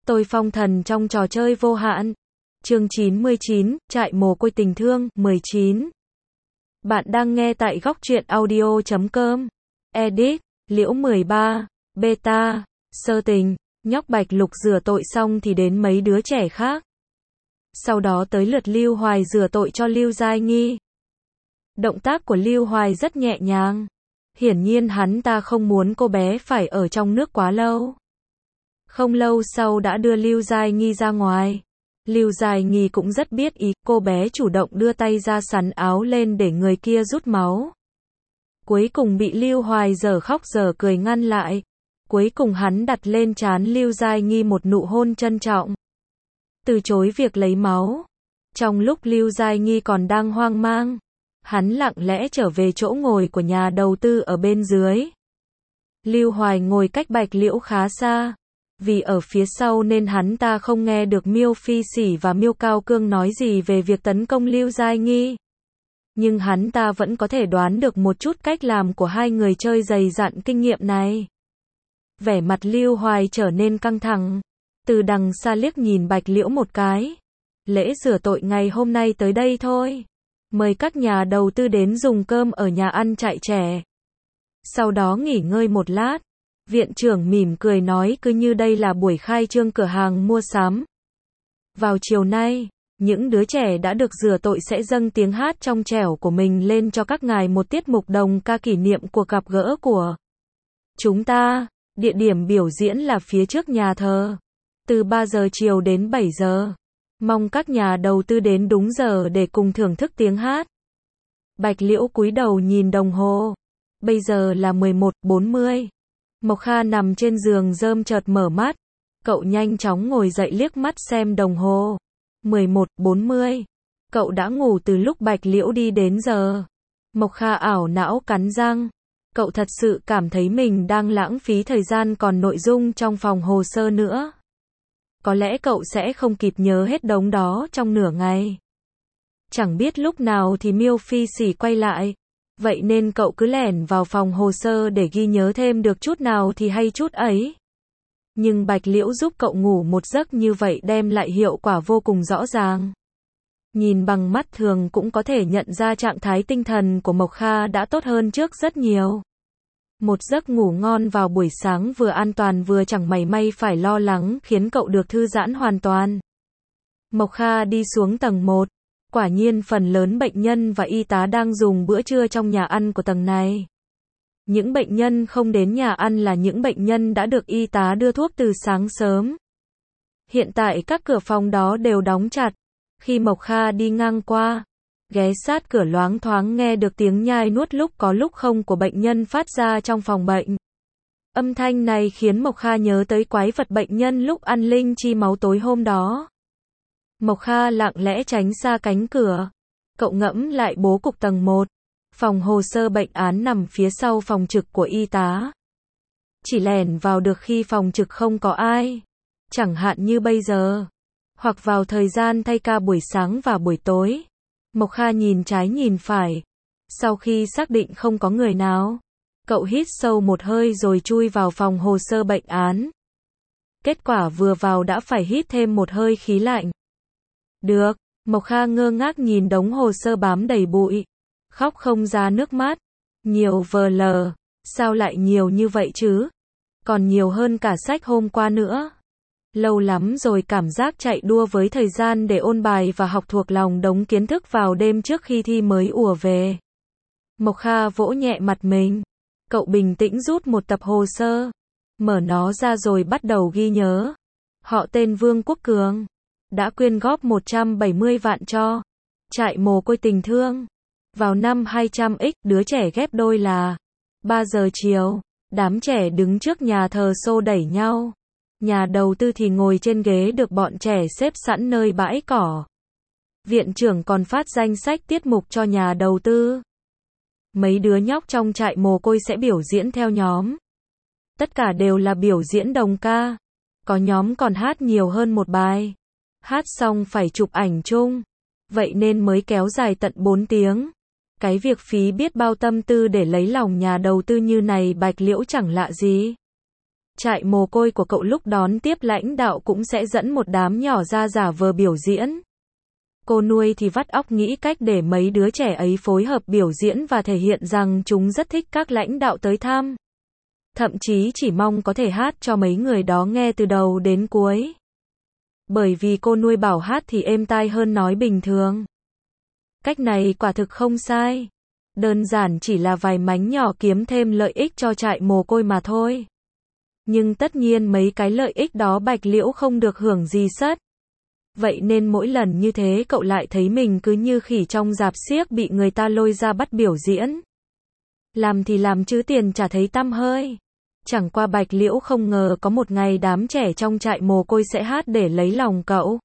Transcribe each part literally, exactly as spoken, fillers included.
Tôi phong thần trong trò chơi vô hạn. Chương chín mươi chín, trại mồ côi tình thương, mười chín. Bạn đang nghe tại góc truyện audio chấm com. Edit, Liễu mười ba, Beta, sơ tình, nhóc Bạch Lục rửa tội xong thì đến mấy đứa trẻ khác. Sau đó tới lượt Lưu Hoài rửa tội cho Lưu Giai Nghi. Động tác của Lưu Hoài rất nhẹ nhàng. Hiển nhiên hắn ta không muốn cô bé phải ở trong nước quá lâu. Không lâu sau đã đưa Lưu Giai Nghi ra ngoài. Lưu Giai Nghi cũng rất biết ý, cô bé chủ động đưa tay ra sắn áo lên để người kia rút máu. Cuối cùng bị Lưu Hoài dở khóc dở cười ngăn lại. Cuối cùng hắn đặt lên trán Lưu Giai Nghi một nụ hôn trân trọng. Từ chối việc lấy máu. Trong lúc Lưu Giai Nghi còn đang hoang mang, hắn lặng lẽ trở về chỗ ngồi của nhà đầu tư ở bên dưới. Lưu Hoài ngồi cách Bạch Liễu khá xa. Vì ở phía sau nên hắn ta không nghe được Miêu Phi Sỉ và Miêu Cao Cương nói gì về việc tấn công Lưu Giai Nghi. Nhưng hắn ta vẫn có thể đoán được một chút cách làm của hai người chơi dày dặn kinh nghiệm này. Vẻ mặt Lưu Hoài trở nên căng thẳng. Từ đằng xa liếc nhìn Bạch Liễu một cái. Lễ rửa tội ngày hôm nay tới đây thôi. Mời các nhà đầu tư đến dùng cơm ở nhà ăn Trại Trẻ. Sau đó nghỉ ngơi một lát. Viện trưởng mỉm cười nói cứ như đây là buổi khai trương cửa hàng mua sắm. Vào chiều nay, những đứa trẻ đã được rửa tội sẽ dâng tiếng hát trong trẻo của mình lên cho các ngài một tiết mục đồng ca kỷ niệm cuộc gặp gỡ của chúng ta. Địa điểm biểu diễn là phía trước nhà thờ. Từ ba giờ chiều đến bảy giờ. Mong các nhà đầu tư đến đúng giờ để cùng thưởng thức tiếng hát. Bạch Liễu cúi đầu nhìn đồng hồ. Bây giờ là mười một giờ bốn mươi. Mộc Kha nằm trên giường rơm chợt mở mắt. Cậu nhanh chóng ngồi dậy liếc mắt xem đồng hồ. mười một giờ bốn mươi. Cậu đã ngủ từ lúc Bạch Liễu đi đến giờ. Mộc Kha ảo não cắn răng. Cậu thật sự cảm thấy mình đang lãng phí thời gian còn nội dung trong phòng hồ sơ nữa. Có lẽ cậu sẽ không kịp nhớ hết đống đó trong nửa ngày. Chẳng biết lúc nào thì Miêu Phi Sỉ quay lại. Vậy nên cậu cứ lẻn vào phòng hồ sơ để ghi nhớ thêm được chút nào thì hay chút ấy. Nhưng Bạch Liễu giúp cậu ngủ một giấc như vậy đem lại hiệu quả vô cùng rõ ràng. Nhìn bằng mắt thường cũng có thể nhận ra trạng thái tinh thần của Mộc Kha đã tốt hơn trước rất nhiều. Một giấc ngủ ngon vào buổi sáng vừa an toàn vừa chẳng mảy may phải lo lắng khiến cậu được thư giãn hoàn toàn. Mộc Kha đi xuống tầng một. Quả nhiên phần lớn bệnh nhân và y tá đang dùng bữa trưa trong nhà ăn của tầng này. Những bệnh nhân không đến nhà ăn là những bệnh nhân đã được y tá đưa thuốc từ sáng sớm. Hiện tại các cửa phòng đó đều đóng chặt. Khi Mộc Kha đi ngang qua, ghé sát cửa loáng thoáng nghe được tiếng nhai nuốt lúc có lúc không của bệnh nhân phát ra trong phòng bệnh. Âm thanh này khiến Mộc Kha nhớ tới quái vật bệnh nhân lúc ăn linh chi máu tối hôm đó. Mộc Kha lặng lẽ tránh xa cánh cửa. Cậu ngẫm lại bố cục tầng một. Phòng hồ sơ bệnh án nằm phía sau phòng trực của y tá. Chỉ lẻn vào được khi phòng trực không có ai. Chẳng hạn như bây giờ. Hoặc vào thời gian thay ca buổi sáng và buổi tối. Mộc Kha nhìn trái nhìn phải. Sau khi xác định không có người nào, cậu hít sâu một hơi rồi chui vào phòng hồ sơ bệnh án. Kết quả vừa vào đã phải hít thêm một hơi khí lạnh. Được, Mộc Kha ngơ ngác nhìn đống hồ sơ bám đầy bụi. Khóc không ra nước mắt. Nhiều vờ lờ. Sao lại nhiều như vậy chứ? Còn nhiều hơn cả sách hôm qua nữa. Lâu lắm rồi cảm giác chạy đua với thời gian để ôn bài và học thuộc lòng đống kiến thức vào đêm trước khi thi mới ùa về. Mộc Kha vỗ nhẹ mặt mình. Cậu bình tĩnh rút một tập hồ sơ. Mở nó ra rồi bắt đầu ghi nhớ. Họ tên Vương Quốc Cường. Đã quyên góp một trăm bảy mươi vạn cho trại mồ côi tình thương. Vào năm hai trăm x, đứa trẻ ghép đôi là ba giờ chiều. Đám trẻ đứng trước nhà thờ xô đẩy nhau. Nhà đầu tư thì ngồi trên ghế được bọn trẻ xếp sẵn nơi bãi cỏ. Viện trưởng còn phát danh sách tiết mục cho nhà đầu tư. Mấy đứa nhóc trong trại mồ côi sẽ biểu diễn theo nhóm. Tất cả đều là biểu diễn đồng ca. Có nhóm còn hát nhiều hơn một bài. Hát xong phải chụp ảnh chung. Vậy nên mới kéo dài tận bốn tiếng. Cái việc phí biết bao tâm tư để lấy lòng nhà đầu tư như này Bạch Liễu chẳng lạ gì. Trại mồ côi của cậu lúc đón tiếp lãnh đạo cũng sẽ dẫn một đám nhỏ ra giả vờ biểu diễn. Cô nuôi thì vắt óc nghĩ cách để mấy đứa trẻ ấy phối hợp biểu diễn và thể hiện rằng chúng rất thích các lãnh đạo tới thăm. Thậm chí chỉ mong có thể hát cho mấy người đó nghe từ đầu đến cuối. Bởi vì cô nuôi bảo hát thì êm tai hơn nói bình thường. Cách này quả thực không sai. Đơn giản chỉ là vài mánh nhỏ kiếm thêm lợi ích cho trại mồ côi mà thôi. Nhưng tất nhiên mấy cái lợi ích đó Bạch Liễu không được hưởng gì sất. Vậy nên mỗi lần như thế cậu lại thấy mình cứ như khỉ trong rạp xiếc bị người ta lôi ra bắt biểu diễn. Làm thì làm chứ tiền chả thấy tăm hơi. Chẳng qua Bạch Liễu không ngờ có một ngày đám trẻ trong trại mồ côi sẽ hát để lấy lòng cậu.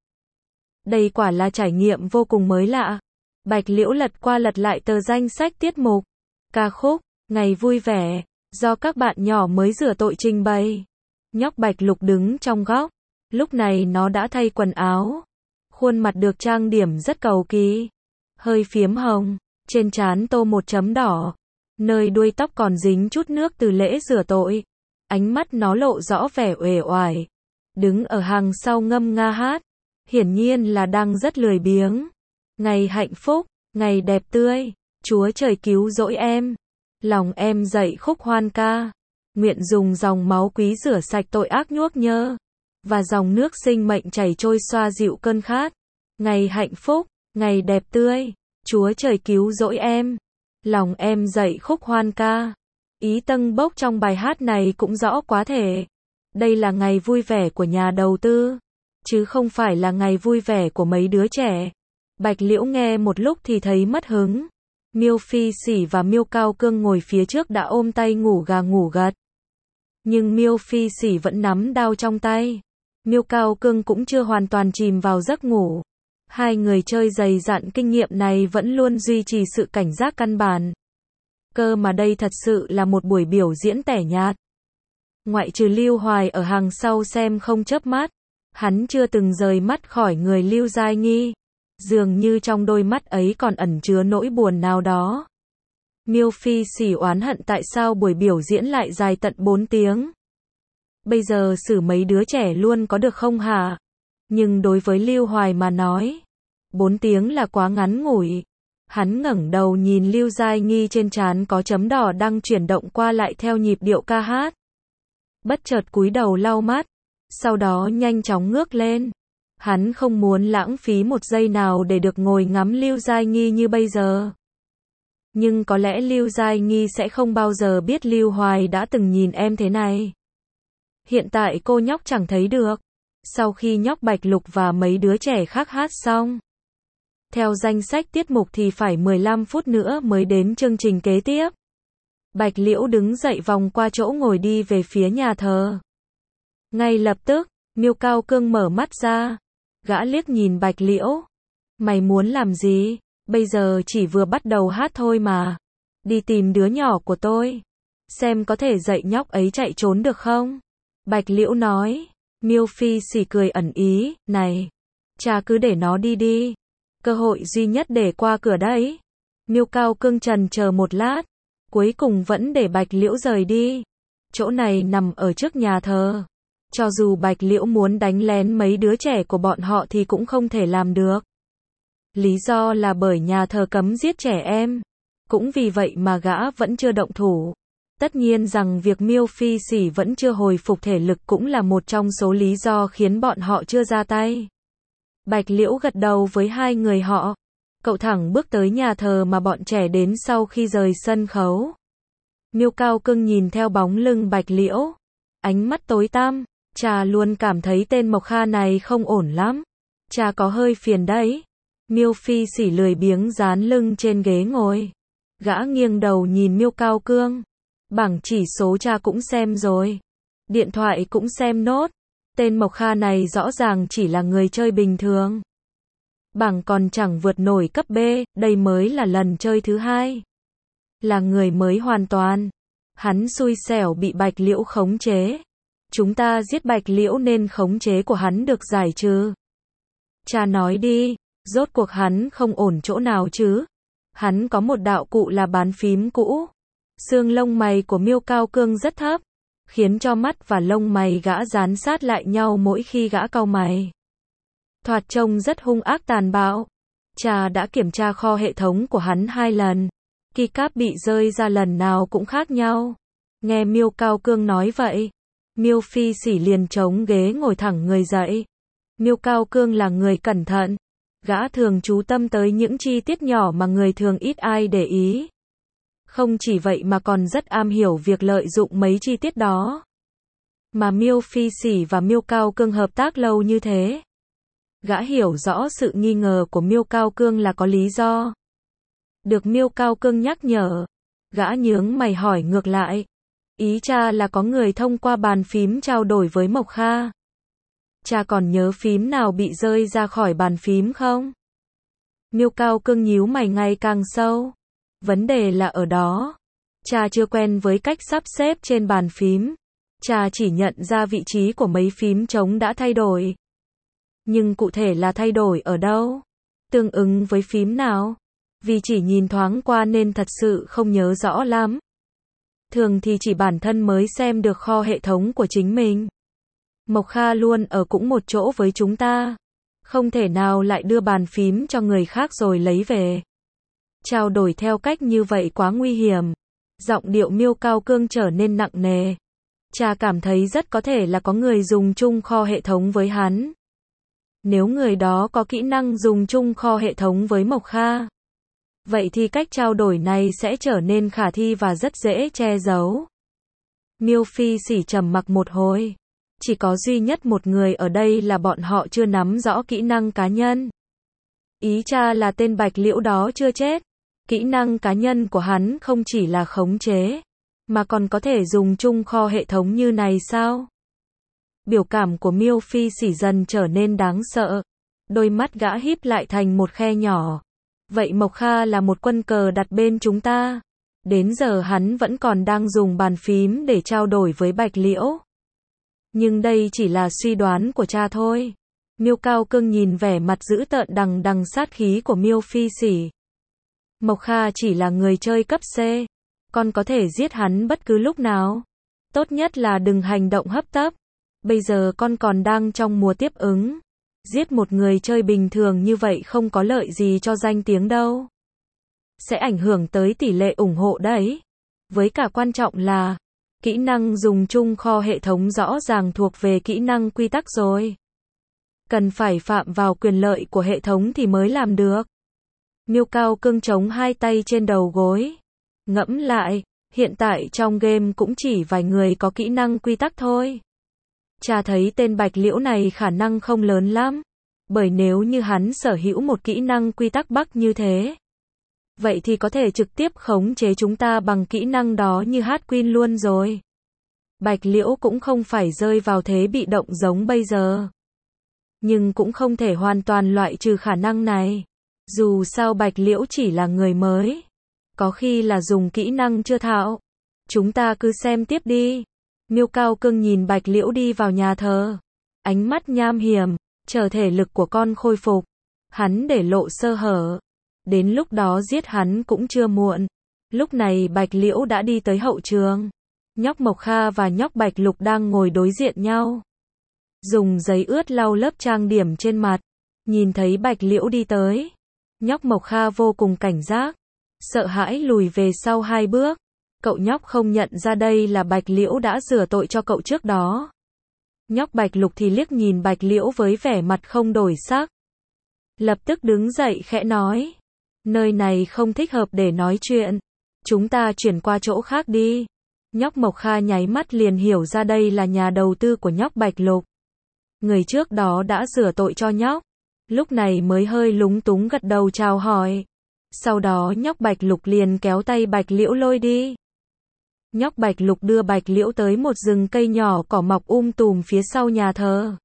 Đây quả là trải nghiệm vô cùng mới lạ. Bạch Liễu lật qua lật lại tờ danh sách tiết mục. Ca khúc, Ngày Vui Vẻ, do các bạn nhỏ mới rửa tội trình bày. Nhóc Bạch Lục đứng trong góc. Lúc này nó đã thay quần áo. Khuôn mặt được trang điểm rất cầu kỳ. Hơi phiếm hồng. Trên trán tô một chấm đỏ. Nơi đuôi tóc còn dính chút nước từ lễ rửa tội. Ánh mắt nó lộ rõ vẻ uể oải. Đứng ở hàng sau ngâm nga hát. Hiển nhiên là đang rất lười biếng. Ngày hạnh phúc, ngày đẹp tươi. Chúa trời cứu rỗi em. Lòng em dậy khúc hoan ca. Nguyện dùng dòng máu quý rửa sạch tội ác nhuốc nhơ. Và dòng nước sinh mệnh chảy trôi xoa dịu cơn khát. Ngày hạnh phúc, ngày đẹp tươi. Chúa trời cứu rỗi em. Lòng em dậy khúc hoan ca. Ý tâng bốc trong bài hát này cũng rõ quá thể. Đây là ngày vui vẻ của nhà đầu tư. Chứ không phải là ngày vui vẻ của mấy đứa trẻ. Bạch Liễu nghe một lúc thì thấy mất hứng. Miêu Phi Sỉ và Miêu Cao Cương ngồi phía trước đã ôm tay ngủ gà ngủ gật. Nhưng Miêu Phi Sỉ vẫn nắm đao trong tay. Miêu Cao Cương cũng chưa hoàn toàn chìm vào giấc ngủ. Hai người chơi dày dặn kinh nghiệm này vẫn luôn duy trì sự cảnh giác căn bản. Cơ mà đây thật sự là một buổi biểu diễn tẻ nhạt. Ngoại trừ Lưu Hoài ở hàng sau xem không chớp mắt. Hắn chưa từng rời mắt khỏi người Lưu Giai Nghi. Dường như trong đôi mắt ấy còn ẩn chứa nỗi buồn nào đó. Miêu Phi Sỉ oán hận tại sao buổi biểu diễn lại dài tận bốn tiếng. Bây giờ xử mấy đứa trẻ luôn có được không hả? Nhưng đối với Lưu Hoài mà nói, bốn tiếng là quá ngắn ngủi. Hắn ngẩng đầu nhìn Lưu Giai Nghi trên trán có chấm đỏ đang chuyển động qua lại theo nhịp điệu ca hát. Bất chợt cúi đầu lau mắt, sau đó nhanh chóng ngước lên. Hắn không muốn lãng phí một giây nào để được ngồi ngắm Lưu Giai Nghi như bây giờ. Nhưng có lẽ Lưu Giai Nghi sẽ không bao giờ biết Lưu Hoài đã từng nhìn em thế này. Hiện tại cô nhóc chẳng thấy được. Sau khi nhóc Bạch Lục và mấy đứa trẻ khác hát xong, theo danh sách tiết mục thì phải mười lăm phút nữa mới đến chương trình kế tiếp. Bạch Liễu đứng dậy vòng qua chỗ ngồi đi về phía nhà thờ. Ngay lập tức, Miêu Cao Cương mở mắt ra. Gã liếc nhìn Bạch Liễu. Mày muốn làm gì? Bây giờ chỉ vừa bắt đầu hát thôi mà. Đi tìm đứa nhỏ của tôi. Xem có thể dạy nhóc ấy chạy trốn được không? Bạch Liễu nói. Miêu Phi Sỉ cười ẩn ý. Này, cha cứ để nó đi đi. Cơ hội duy nhất để qua cửa đấy. Miêu Cao Cương trần chờ một lát. Cuối cùng vẫn để Bạch Liễu rời đi. Chỗ này nằm ở trước nhà thờ. Cho dù Bạch Liễu muốn đánh lén mấy đứa trẻ của bọn họ thì cũng không thể làm được. Lý do là bởi nhà thờ cấm giết trẻ em. Cũng vì vậy mà gã vẫn chưa động thủ. Tất nhiên rằng việc Miêu Phi Sỉ vẫn chưa hồi phục thể lực cũng là một trong số lý do khiến bọn họ chưa ra tay. Bạch Liễu gật đầu với hai người họ. Cậu thẳng bước tới nhà thờ mà bọn trẻ đến sau khi rời sân khấu. Miêu Cao Cương nhìn theo bóng lưng Bạch Liễu. Ánh mắt tối tăm. Cha luôn cảm thấy tên Mộc Kha này không ổn lắm. Cha có hơi phiền đấy. Miêu Phi Sỉ lười biếng dán lưng trên ghế ngồi. Gã nghiêng đầu nhìn Miêu Cao Cương. Bảng chỉ số cha cũng xem rồi. Điện thoại cũng xem nốt. Tên Mộc Kha này rõ ràng chỉ là người chơi bình thường. Bảng còn chẳng vượt nổi cấp B, đây mới là lần chơi thứ hai. Là người mới hoàn toàn. Hắn xui xẻo bị Bạch Liễu khống chế. Chúng ta giết Bạch Liễu nên khống chế của hắn được giải trừ. Cha nói đi, rốt cuộc hắn không ổn chỗ nào chứ? Hắn có một đạo cụ là bàn phím cũ. Xương lông mày của Miêu Cao Cương rất thấp. khiến cho mắt và lông mày gã dán sát lại nhau mỗi khi gã cau mày. Thoạt trông rất hung ác tàn bạo. Cha đã kiểm tra kho hệ thống của hắn hai lần. Keycap bị rơi ra lần nào cũng khác nhau. Nghe Miêu Cao Cương nói vậy, Miêu Phi Sỉ liền chống ghế ngồi thẳng người dậy. Miêu Cao Cương là người cẩn thận. Gã thường chú tâm tới những chi tiết nhỏ mà người thường ít ai để ý. Không chỉ vậy mà còn rất am hiểu việc lợi dụng mấy chi tiết đó. Mà Miêu Phi Sỉ và Miêu Cao Cương hợp tác lâu như thế. Gã hiểu rõ sự nghi ngờ của Miêu Cao Cương là có lý do. Được Miêu Cao Cương nhắc nhở, gã nhướng mày hỏi ngược lại. Ý cha là có người thông qua bàn phím trao đổi với Mộc Kha. Cha còn nhớ phím nào bị rơi ra khỏi bàn phím không? Miêu Cao Cương nhíu mày ngày càng sâu. Vấn đề là ở đó. Cha chưa quen với cách sắp xếp trên bàn phím. Cha chỉ nhận ra vị trí của mấy phím trống đã thay đổi. Nhưng cụ thể là thay đổi ở đâu? Tương ứng với phím nào? Vì chỉ nhìn thoáng qua nên thật sự không nhớ rõ lắm. Thường thì chỉ bản thân mới xem được kho hệ thống của chính mình. Mộc Kha luôn ở cũng một chỗ với chúng ta. Không thể nào lại đưa bàn phím cho người khác rồi lấy về. Trao đổi theo cách như vậy quá nguy hiểm. Giọng điệu Miêu Cao Cương trở nên nặng nề. Cha cảm thấy rất có thể là có người dùng chung kho hệ thống với hắn. Nếu người đó có kỹ năng dùng chung kho hệ thống với Mộc Kha, vậy thì cách trao đổi này sẽ trở nên khả thi và rất dễ che giấu. Miêu Phi Sỉ trầm mặc một hồi. Chỉ có duy nhất một người ở đây là bọn họ chưa nắm rõ kỹ năng cá nhân. Ý cha là tên Bạch Liễu đó chưa chết. Kỹ năng cá nhân của hắn không chỉ là khống chế, mà còn có thể dùng chung kho hệ thống như này sao? Biểu cảm của Miêu Phi Sỉ dần trở nên đáng sợ. Đôi mắt gã híp lại thành một khe nhỏ. Vậy Mộc Kha là một quân cờ đặt bên chúng ta. Đến giờ hắn vẫn còn đang dùng bàn phím để trao đổi với Bạch Liễu. Nhưng đây chỉ là suy đoán của cha thôi. Miêu Cao Cương nhìn vẻ mặt dữ tợn đằng đằng sát khí của Miêu Phi Sỉ. Mộc Kha chỉ là người chơi cấp C. Con có thể giết hắn bất cứ lúc nào. Tốt nhất là đừng hành động hấp tấp. Bây giờ con còn đang trong mùa tiếp ứng. Giết một người chơi bình thường như vậy không có lợi gì cho danh tiếng đâu. Sẽ ảnh hưởng tới tỷ lệ ủng hộ đấy. Với cả quan trọng là, kỹ năng dùng chung kho hệ thống rõ ràng thuộc về kỹ năng quy tắc rồi. Cần phải phạm vào quyền lợi của hệ thống thì mới làm được. Miêu Cao Cương chống hai tay trên đầu gối. Ngẫm lại, hiện tại trong game cũng chỉ vài người có kỹ năng quy tắc thôi. Cha thấy tên Bạch Liễu này khả năng không lớn lắm. Bởi nếu như hắn sở hữu một kỹ năng quy tắc Bắc như thế, vậy thì có thể trực tiếp khống chế chúng ta bằng kỹ năng đó như Hát Queen luôn rồi. Bạch Liễu cũng không phải rơi vào thế bị động giống bây giờ. Nhưng cũng không thể hoàn toàn loại trừ khả năng này. Dù sao Bạch Liễu chỉ là người mới. Có khi là dùng kỹ năng chưa thạo. Chúng ta cứ xem tiếp đi. Miêu Cao Cương nhìn Bạch Liễu đi vào nhà thờ. Ánh mắt nham hiểm, chờ thể lực của con khôi phục. Hắn để lộ sơ hở. Đến lúc đó giết hắn cũng chưa muộn. Lúc này Bạch Liễu đã đi tới hậu trường. Nhóc Mộc Kha và nhóc Bạch Lục đang ngồi đối diện nhau. Dùng giấy ướt lau lớp trang điểm trên mặt. Nhìn thấy Bạch Liễu đi tới. Nhóc Mộc Kha vô cùng cảnh giác. Sợ hãi lùi về sau hai bước. Cậu nhóc không nhận ra đây là Bạch Liễu đã rửa tội cho cậu trước đó. Nhóc Bạch Lục thì liếc nhìn Bạch Liễu với vẻ mặt không đổi sắc. Lập tức đứng dậy khẽ nói. Nơi này không thích hợp để nói chuyện. Chúng ta chuyển qua chỗ khác đi. Nhóc Mộc Kha nháy mắt liền hiểu ra đây là nhà đầu tư của nhóc Bạch Lục. Người trước đó đã rửa tội cho nhóc. Lúc này mới hơi lúng túng gật đầu chào hỏi. Sau đó nhóc Bạch Lục liền kéo tay Bạch Liễu lôi đi. Nhóc Bạch Lục đưa Bạch Liễu tới một rừng cây nhỏ cỏ mọc um tùm phía sau nhà thờ.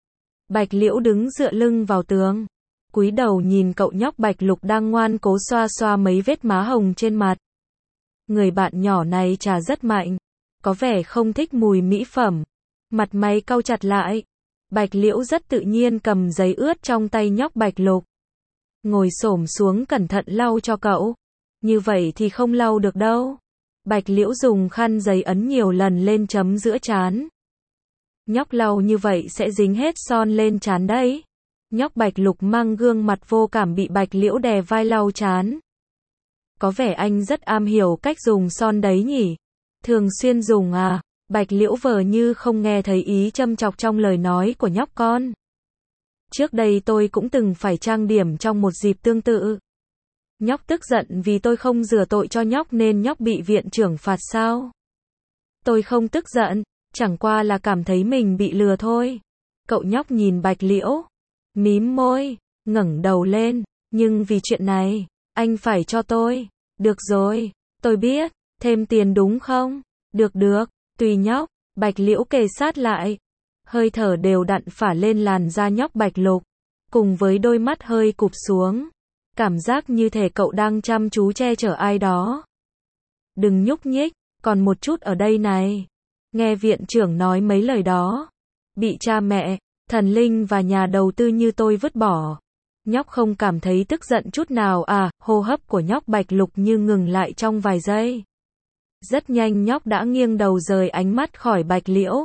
Bạch Liễu đứng dựa lưng vào tường. Cúi đầu nhìn cậu nhóc Bạch Lục đang ngoan cố xoa xoa mấy vết má hồng trên mặt. Người bạn nhỏ này trà rất mạnh. Có vẻ không thích mùi mỹ phẩm. Mặt mày cau chặt lại. Bạch Liễu rất tự nhiên cầm giấy ướt trong tay nhóc Bạch Lục. Ngồi xổm xuống cẩn thận lau cho cậu. Như vậy thì không lau được đâu. Bạch Liễu dùng khăn giấy ấn nhiều lần lên chấm giữa trán. Nhóc lau như vậy sẽ dính hết son lên trán đấy. Nhóc Bạch Lục mang gương mặt vô cảm bị Bạch Liễu đè vai lau trán. Có vẻ anh rất am hiểu cách dùng son đấy nhỉ? Thường xuyên dùng à? Bạch Liễu vờ như không nghe thấy ý châm chọc trong lời nói của nhóc con. Trước đây tôi cũng từng phải trang điểm trong một dịp tương tự. Nhóc tức giận vì tôi không rửa tội cho nhóc nên nhóc bị viện trưởng phạt sao? Tôi không tức giận, chẳng qua là cảm thấy mình bị lừa thôi. Cậu nhóc nhìn Bạch Liễu, mím môi, ngẩng đầu lên, nhưng vì chuyện này, anh phải cho tôi. Được rồi, tôi biết, thêm tiền đúng không? Được được, tùy nhóc. Bạch Liễu kề sát lại, hơi thở đều đặn phả lên làn da nhóc Bạch Lục, cùng với đôi mắt hơi cụp xuống. Cảm giác như thể cậu đang chăm chú che chở ai đó. Đừng nhúc nhích, còn một chút ở đây này. Nghe viện trưởng nói mấy lời đó. Bị cha mẹ, thần linh và nhà đầu tư như tôi vứt bỏ. Nhóc không cảm thấy tức giận chút nào à? Hô hấp của nhóc Bạch Lục như ngừng lại trong vài giây. Rất nhanh nhóc đã nghiêng đầu rời ánh mắt khỏi Bạch Liễu.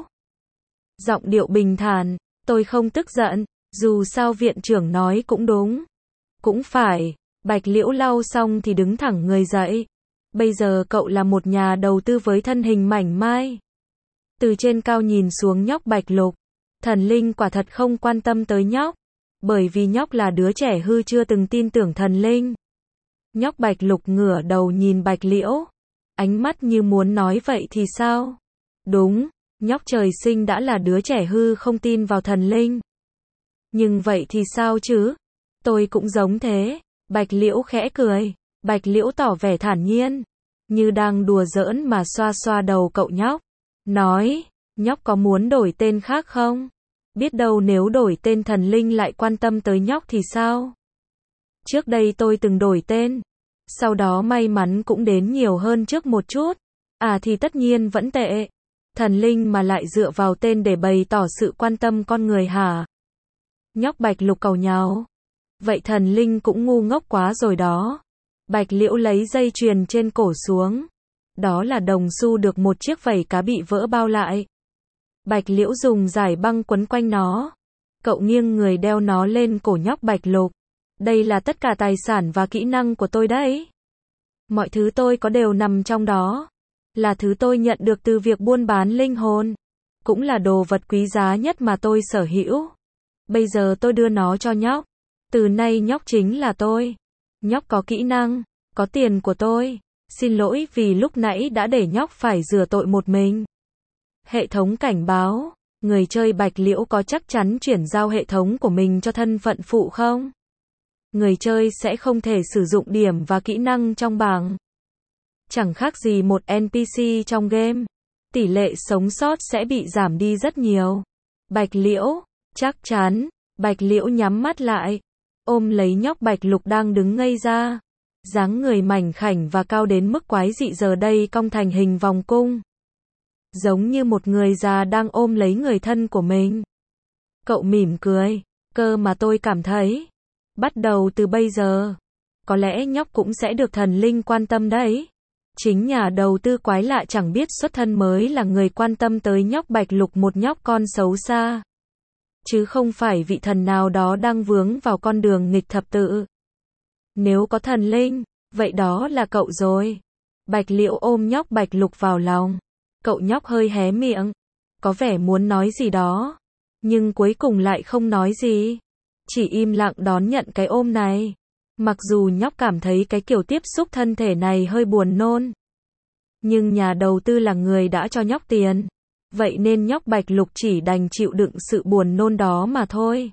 Giọng điệu bình thản, tôi không tức giận, dù sao viện trưởng nói cũng đúng. Cũng phải, Bạch Liễu lau xong thì đứng thẳng người dậy. Bây giờ cậu là một nhà đầu tư với thân hình mảnh mai. Từ trên cao nhìn xuống nhóc Bạch Lục, thần linh quả thật không quan tâm tới nhóc. Bởi vì nhóc là đứa trẻ hư chưa từng tin tưởng thần linh. Nhóc Bạch Lục ngửa đầu nhìn Bạch Liễu. Ánh mắt như muốn nói vậy thì sao? Đúng, nhóc trời sinh đã là đứa trẻ hư không tin vào thần linh. Nhưng vậy thì sao chứ? Tôi cũng giống thế. Bạch Liễu khẽ cười. Bạch Liễu tỏ vẻ thản nhiên, như đang đùa giỡn mà xoa xoa đầu cậu nhóc. Nói, nhóc có muốn đổi tên khác không? Biết đâu nếu đổi tên thần linh lại quan tâm tới nhóc thì sao? Trước đây tôi từng đổi tên. Sau đó may mắn cũng đến nhiều hơn trước một chút. À thì tất nhiên vẫn tệ. Thần linh mà lại dựa vào tên để bày tỏ sự quan tâm con người hả? Nhóc Bạch Lục càu nhàu. Vậy thần linh cũng ngu ngốc quá rồi đó. Bạch Liễu lấy dây chuyền trên cổ xuống. Đó là đồng xu được một chiếc vảy cá bị vỡ bao lại. Bạch Liễu dùng dải băng quấn quanh nó. Cậu nghiêng người đeo nó lên cổ nhóc Bạch Lục. Đây là tất cả tài sản và kỹ năng của tôi đấy. Mọi thứ tôi có đều nằm trong đó. Là thứ tôi nhận được từ việc buôn bán linh hồn. Cũng là đồ vật quý giá nhất mà tôi sở hữu. Bây giờ tôi đưa nó cho nhóc. Từ nay nhóc chính là tôi. Nhóc có kỹ năng, có tiền của tôi. Xin lỗi vì lúc nãy đã để nhóc phải rửa tội một mình. Hệ thống cảnh báo. Người chơi Bạch Liễu có chắc chắn chuyển giao hệ thống của mình cho thân phận phụ không? Người chơi sẽ không thể sử dụng điểm và kỹ năng trong bảng. Chẳng khác gì một en pê xê trong game. Tỷ lệ sống sót sẽ bị giảm đi rất nhiều. Bạch Liễu, chắc chắn. Bạch Liễu nhắm mắt lại, ôm lấy nhóc Bạch Lục đang đứng ngây ra. Dáng người mảnh khảnh và cao đến mức quái dị giờ đây cong thành hình vòng cung. Giống như một người già đang ôm lấy người thân của mình. Cậu mỉm cười, cơ mà tôi cảm thấy. Bắt đầu từ bây giờ, có lẽ nhóc cũng sẽ được thần linh quan tâm đấy. Chính nhà đầu tư quái lạ chẳng biết xuất thân mới là người quan tâm tới nhóc Bạch Lục, một nhóc con xấu xa. Chứ không phải vị thần nào đó đang vướng vào con đường nghịch thập tự. Nếu có thần linh, vậy đó là cậu rồi. Bạch Liễu ôm nhóc Bạch Lục vào lòng. Cậu nhóc hơi hé miệng, có vẻ muốn nói gì đó, nhưng cuối cùng lại không nói gì. Chỉ im lặng đón nhận cái ôm này. Mặc dù nhóc cảm thấy cái kiểu tiếp xúc thân thể này hơi buồn nôn. Nhưng nhà đầu tư là người đã cho nhóc tiền. Vậy nên nhóc Bạch Lục chỉ đành chịu đựng sự buồn nôn đó mà thôi.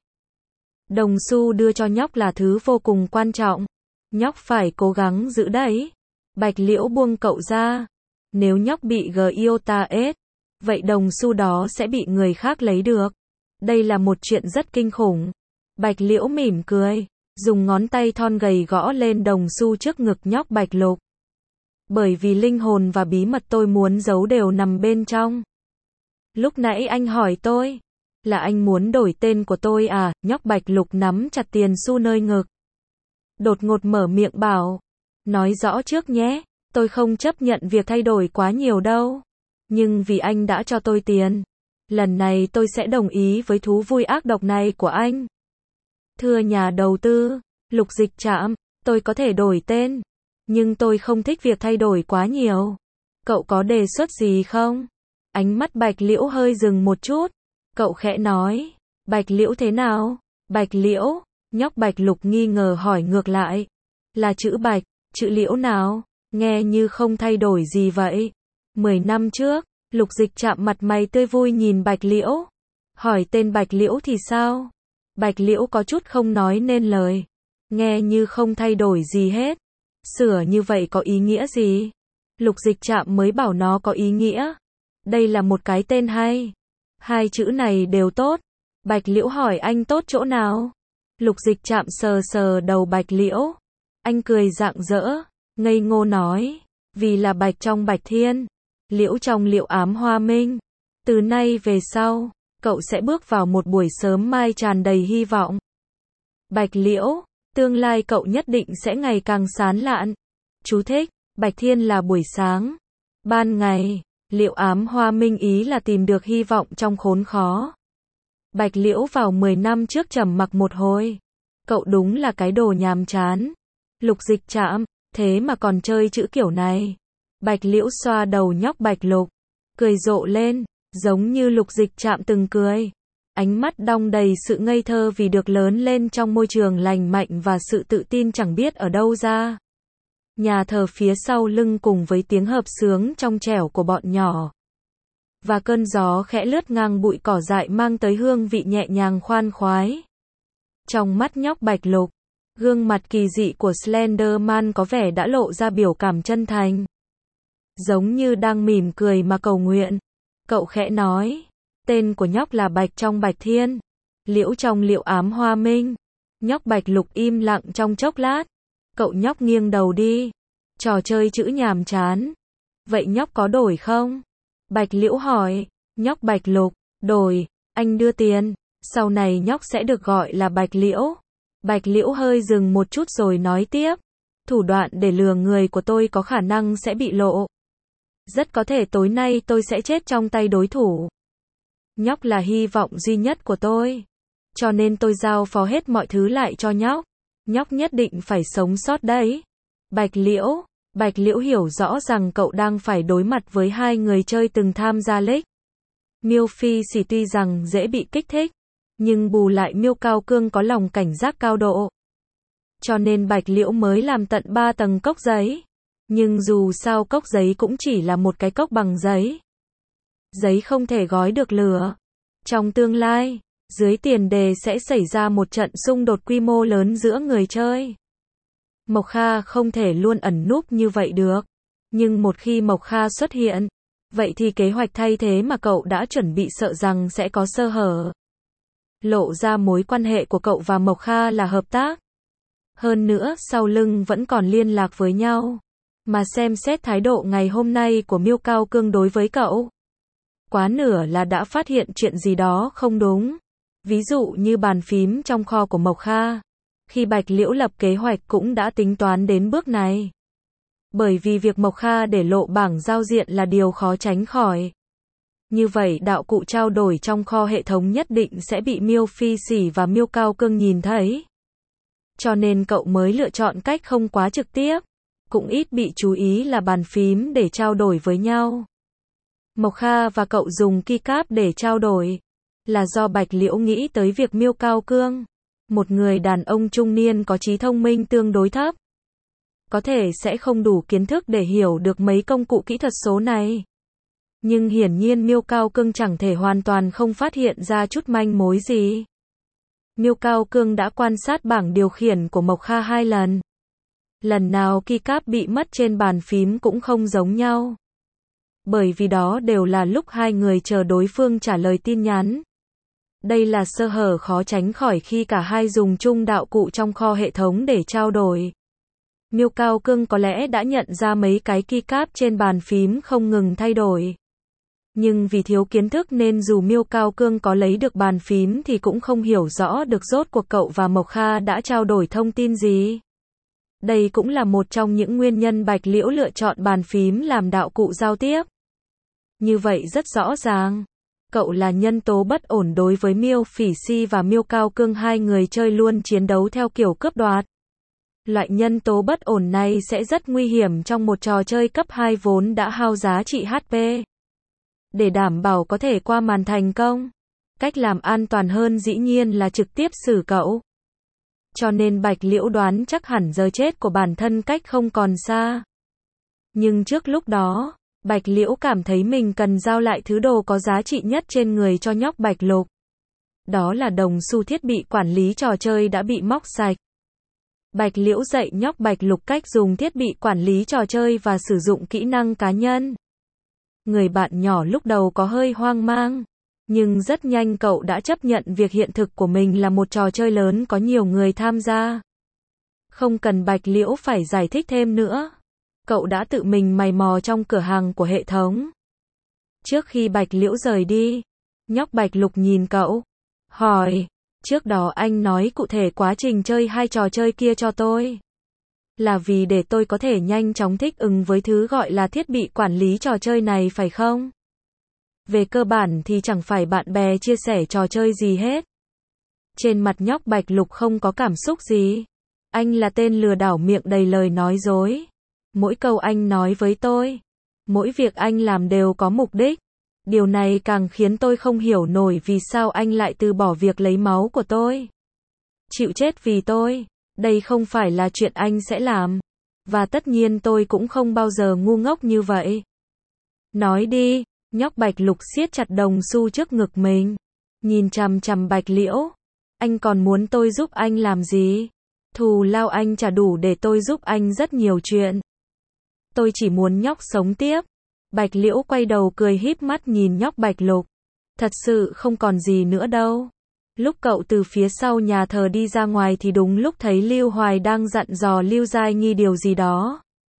Đồng xu đưa cho nhóc là thứ vô cùng quan trọng. Nhóc phải cố gắng giữ đấy. Bạch Liễu buông cậu ra. Nếu nhóc bị giê i o tê a ét, vậy đồng xu đó sẽ bị người khác lấy được. Đây là một chuyện rất kinh khủng. Bạch Liễu mỉm cười, dùng ngón tay thon gầy gõ lên đồng xu trước ngực nhóc Bạch Lục. Bởi vì linh hồn và bí mật tôi muốn giấu đều nằm bên trong. Lúc nãy anh hỏi tôi, là anh muốn đổi tên của tôi à? Nhóc Bạch Lục nắm chặt tiền xu nơi ngực. Đột ngột mở miệng bảo, nói rõ trước nhé, Tôi không chấp nhận việc thay đổi quá nhiều đâu. Nhưng vì anh đã cho tôi tiền, lần này tôi sẽ đồng ý với thú vui ác độc này của anh. Thưa nhà đầu tư, Lục Dịch Trạm, tôi có thể đổi tên, nhưng tôi không thích việc thay đổi quá nhiều. Cậu có đề xuất gì không? Ánh mắt Bạch Liễu hơi dừng một chút. Cậu khẽ nói, Bạch Liễu thế nào? Bạch Liễu, nhóc Bạch Lục nghi ngờ hỏi ngược lại. Là chữ Bạch, chữ Liễu nào? Nghe như không thay đổi gì vậy. Mười năm trước, Lục Dịch Trạm mặt mày tươi vui nhìn Bạch Liễu. Hỏi tên Bạch Liễu thì sao? Bạch Liễu có chút không nói nên lời. Nghe như không thay đổi gì hết. Sửa như vậy có ý nghĩa gì? Lục Dịch Trạm mới bảo nó có ý nghĩa. Đây là một cái tên hay. Hai chữ này đều tốt. Bạch Liễu hỏi anh tốt chỗ nào? Lục Dịch Trạm sờ sờ đầu Bạch Liễu. Anh cười rạng rỡ, ngây ngô nói. Vì là Bạch trong Bạch Thiên, Liễu trong Liễu ám hoa minh. Từ nay về sau, cậu sẽ bước vào một buổi sớm mai tràn đầy hy vọng. Bạch Liễu, tương lai cậu nhất định sẽ ngày càng sáng lạn. Chú thích, Bạch Thiên là buổi sáng. Ban ngày, Liễu ám hoa minh ý là tìm được hy vọng trong khốn khó. Bạch Liễu vào mười năm trước trầm mặc một hồi. Cậu đúng là cái đồ nhàm chán. Lục Dịch Trạm, thế mà còn chơi chữ kiểu này. Bạch Liễu xoa đầu nhóc Bạch Lục, cười rộ lên, giống như Lục Dịch Trạm từng cười. Ánh mắt đong đầy sự ngây thơ vì được lớn lên trong môi trường lành mạnh và sự tự tin chẳng biết ở đâu ra. Nhà thờ phía sau lưng cùng với tiếng hợp xướng trong trẻo của bọn nhỏ. Và cơn gió khẽ lướt ngang bụi cỏ dại mang tới hương vị nhẹ nhàng khoan khoái. Trong mắt nhóc Bạch Lục, gương mặt kỳ dị của Slenderman có vẻ đã lộ ra biểu cảm chân thành. Giống như đang mỉm cười mà cầu nguyện. Cậu khẽ nói, tên của nhóc là Bạch trong Bạch Thiên, Liễu trong Liễu ám hoa minh. Nhóc Bạch Lục im lặng trong chốc lát. Cậu nhóc nghiêng đầu đi. Trò chơi chữ nhàm chán. Vậy nhóc có đổi không? Bạch Liễu hỏi. Nhóc Bạch Lục, đổi, anh đưa tiền, sau này nhóc sẽ được gọi là Bạch Liễu. Bạch Liễu hơi dừng một chút rồi nói tiếp. Thủ đoạn để lừa người của tôi có khả năng sẽ bị lộ. Rất có thể tối nay tôi sẽ chết trong tay đối thủ. Nhóc là hy vọng duy nhất của tôi. Cho nên tôi giao phó hết mọi thứ lại cho nhóc. Nhóc nhất định phải sống sót đấy. Bạch Liễu, Bạch Liễu hiểu rõ rằng cậu đang phải đối mặt với hai người chơi từng tham gia League. Miêu Phi Xỉ tuy rằng dễ bị kích thích, nhưng bù lại Miêu Cao Cương có lòng cảnh giác cao độ. Cho nên Bạch Liễu mới làm tận ba tầng cốc giấy. Nhưng dù sao cốc giấy cũng chỉ là một cái cốc bằng giấy. Giấy không thể gói được lửa. Trong tương lai, dưới tiền đề sẽ xảy ra một trận xung đột quy mô lớn giữa người chơi. Mộc Kha không thể luôn ẩn núp như vậy được. Nhưng một khi Mộc Kha xuất hiện, vậy thì kế hoạch thay thế mà cậu đã chuẩn bị sợ rằng sẽ có sơ hở. Lộ ra mối quan hệ của cậu và Mộc Kha là hợp tác. Hơn nữa sau lưng vẫn còn liên lạc với nhau. Mà xem xét thái độ ngày hôm nay của Miêu Cao Cương đối với cậu, quá nửa là đã phát hiện chuyện gì đó không đúng. Ví dụ như bàn phím trong kho của Mộc Kha. Khi Bạch Liễu lập kế hoạch cũng đã tính toán đến bước này. Bởi vì việc Mộc Kha để lộ bảng giao diện là điều khó tránh khỏi. Như vậy đạo cụ trao đổi trong kho hệ thống nhất định sẽ bị Miêu Phi Xỉ và Miêu Cao Cương nhìn thấy. Cho nên cậu mới lựa chọn cách không quá trực tiếp, cũng ít bị chú ý là bàn phím để trao đổi với nhau. Mộc Kha và cậu dùng keycap để trao đổi, là do Bạch Liễu nghĩ tới việc Miêu Cao Cương, một người đàn ông trung niên có trí thông minh tương đối thấp, có thể sẽ không đủ kiến thức để hiểu được mấy công cụ kỹ thuật số này. Nhưng hiển nhiên Miêu Cao Cương chẳng thể hoàn toàn không phát hiện ra chút manh mối gì. Miêu Cao Cương đã quan sát bảng điều khiển của Mộc Kha hai lần. Lần nào keycap bị mất trên bàn phím cũng không giống nhau. Bởi vì đó đều là lúc hai người chờ đối phương trả lời tin nhắn. Đây là sơ hở khó tránh khỏi khi cả hai dùng chung đạo cụ trong kho hệ thống để trao đổi. Miêu Cao Cương có lẽ đã nhận ra mấy cái keycap trên bàn phím không ngừng thay đổi. Nhưng vì thiếu kiến thức nên dù Miêu Cao Cương có lấy được bàn phím thì cũng không hiểu rõ được rốt cuộc cậu và Mộc Kha đã trao đổi thông tin gì. Đây cũng là một trong những nguyên nhân Bạch Liễu lựa chọn bàn phím làm đạo cụ giao tiếp. Như vậy rất rõ ràng, cậu là nhân tố bất ổn đối với Miêu Phỉ Si và Miêu Cao Cương, hai người chơi luôn chiến đấu theo kiểu cướp đoạt. Loại nhân tố bất ổn này sẽ rất nguy hiểm trong một trò chơi cấp hai vốn đã hao giá trị hát pê. Để đảm bảo có thể qua màn thành công, cách làm an toàn hơn dĩ nhiên là trực tiếp xử cậu. Cho nên Bạch Liễu đoán chắc hẳn giờ chết của bản thân cách không còn xa. Nhưng trước lúc đó, Bạch Liễu cảm thấy mình cần giao lại thứ đồ có giá trị nhất trên người cho nhóc Bạch Lục. Đó là đồng xu thiết bị quản lý trò chơi đã bị móc sạch. Bạch Liễu dạy nhóc Bạch Lục cách dùng thiết bị quản lý trò chơi và sử dụng kỹ năng cá nhân. Người bạn nhỏ lúc đầu có hơi hoang mang, nhưng rất nhanh cậu đã chấp nhận việc hiện thực của mình là một trò chơi lớn có nhiều người tham gia. Không cần Bạch Liễu phải giải thích thêm nữa. Cậu đã tự mình mày mò trong cửa hàng của hệ thống. Trước khi Bạch Liễu rời đi, nhóc Bạch Lục nhìn cậu, hỏi, trước đó anh nói cụ thể quá trình chơi hai trò chơi kia cho tôi. Là vì để tôi có thể nhanh chóng thích ứng với thứ gọi là thiết bị quản lý trò chơi này phải không? Về cơ bản thì chẳng phải bạn bè chia sẻ trò chơi gì hết. Trên mặt nhóc Bạch Lục không có cảm xúc gì. Anh là tên lừa đảo miệng đầy lời nói dối. Mỗi câu anh nói với tôi, mỗi việc anh làm đều có mục đích. Điều này càng khiến tôi không hiểu nổi vì sao anh lại từ bỏ việc lấy máu của tôi. Chịu chết vì tôi, đây không phải là chuyện anh sẽ làm. Và tất nhiên tôi cũng không bao giờ ngu ngốc như vậy. Nói đi, nhóc Bạch Lục siết chặt đồng xu trước ngực mình. Nhìn chằm chằm Bạch Liễu. Anh còn muốn tôi giúp anh làm gì? Thù lao anh trả đủ để tôi giúp anh rất nhiều chuyện. Tôi chỉ muốn nhóc sống tiếp. Bạch Liễu quay đầu cười híp mắt nhìn nhóc Bạch Lục. Thật sự không còn gì nữa đâu. Lúc cậu từ phía sau nhà thờ đi ra ngoài thì đúng lúc thấy Lưu Hoài đang dặn dò Lưu Giai Nghi điều gì đó.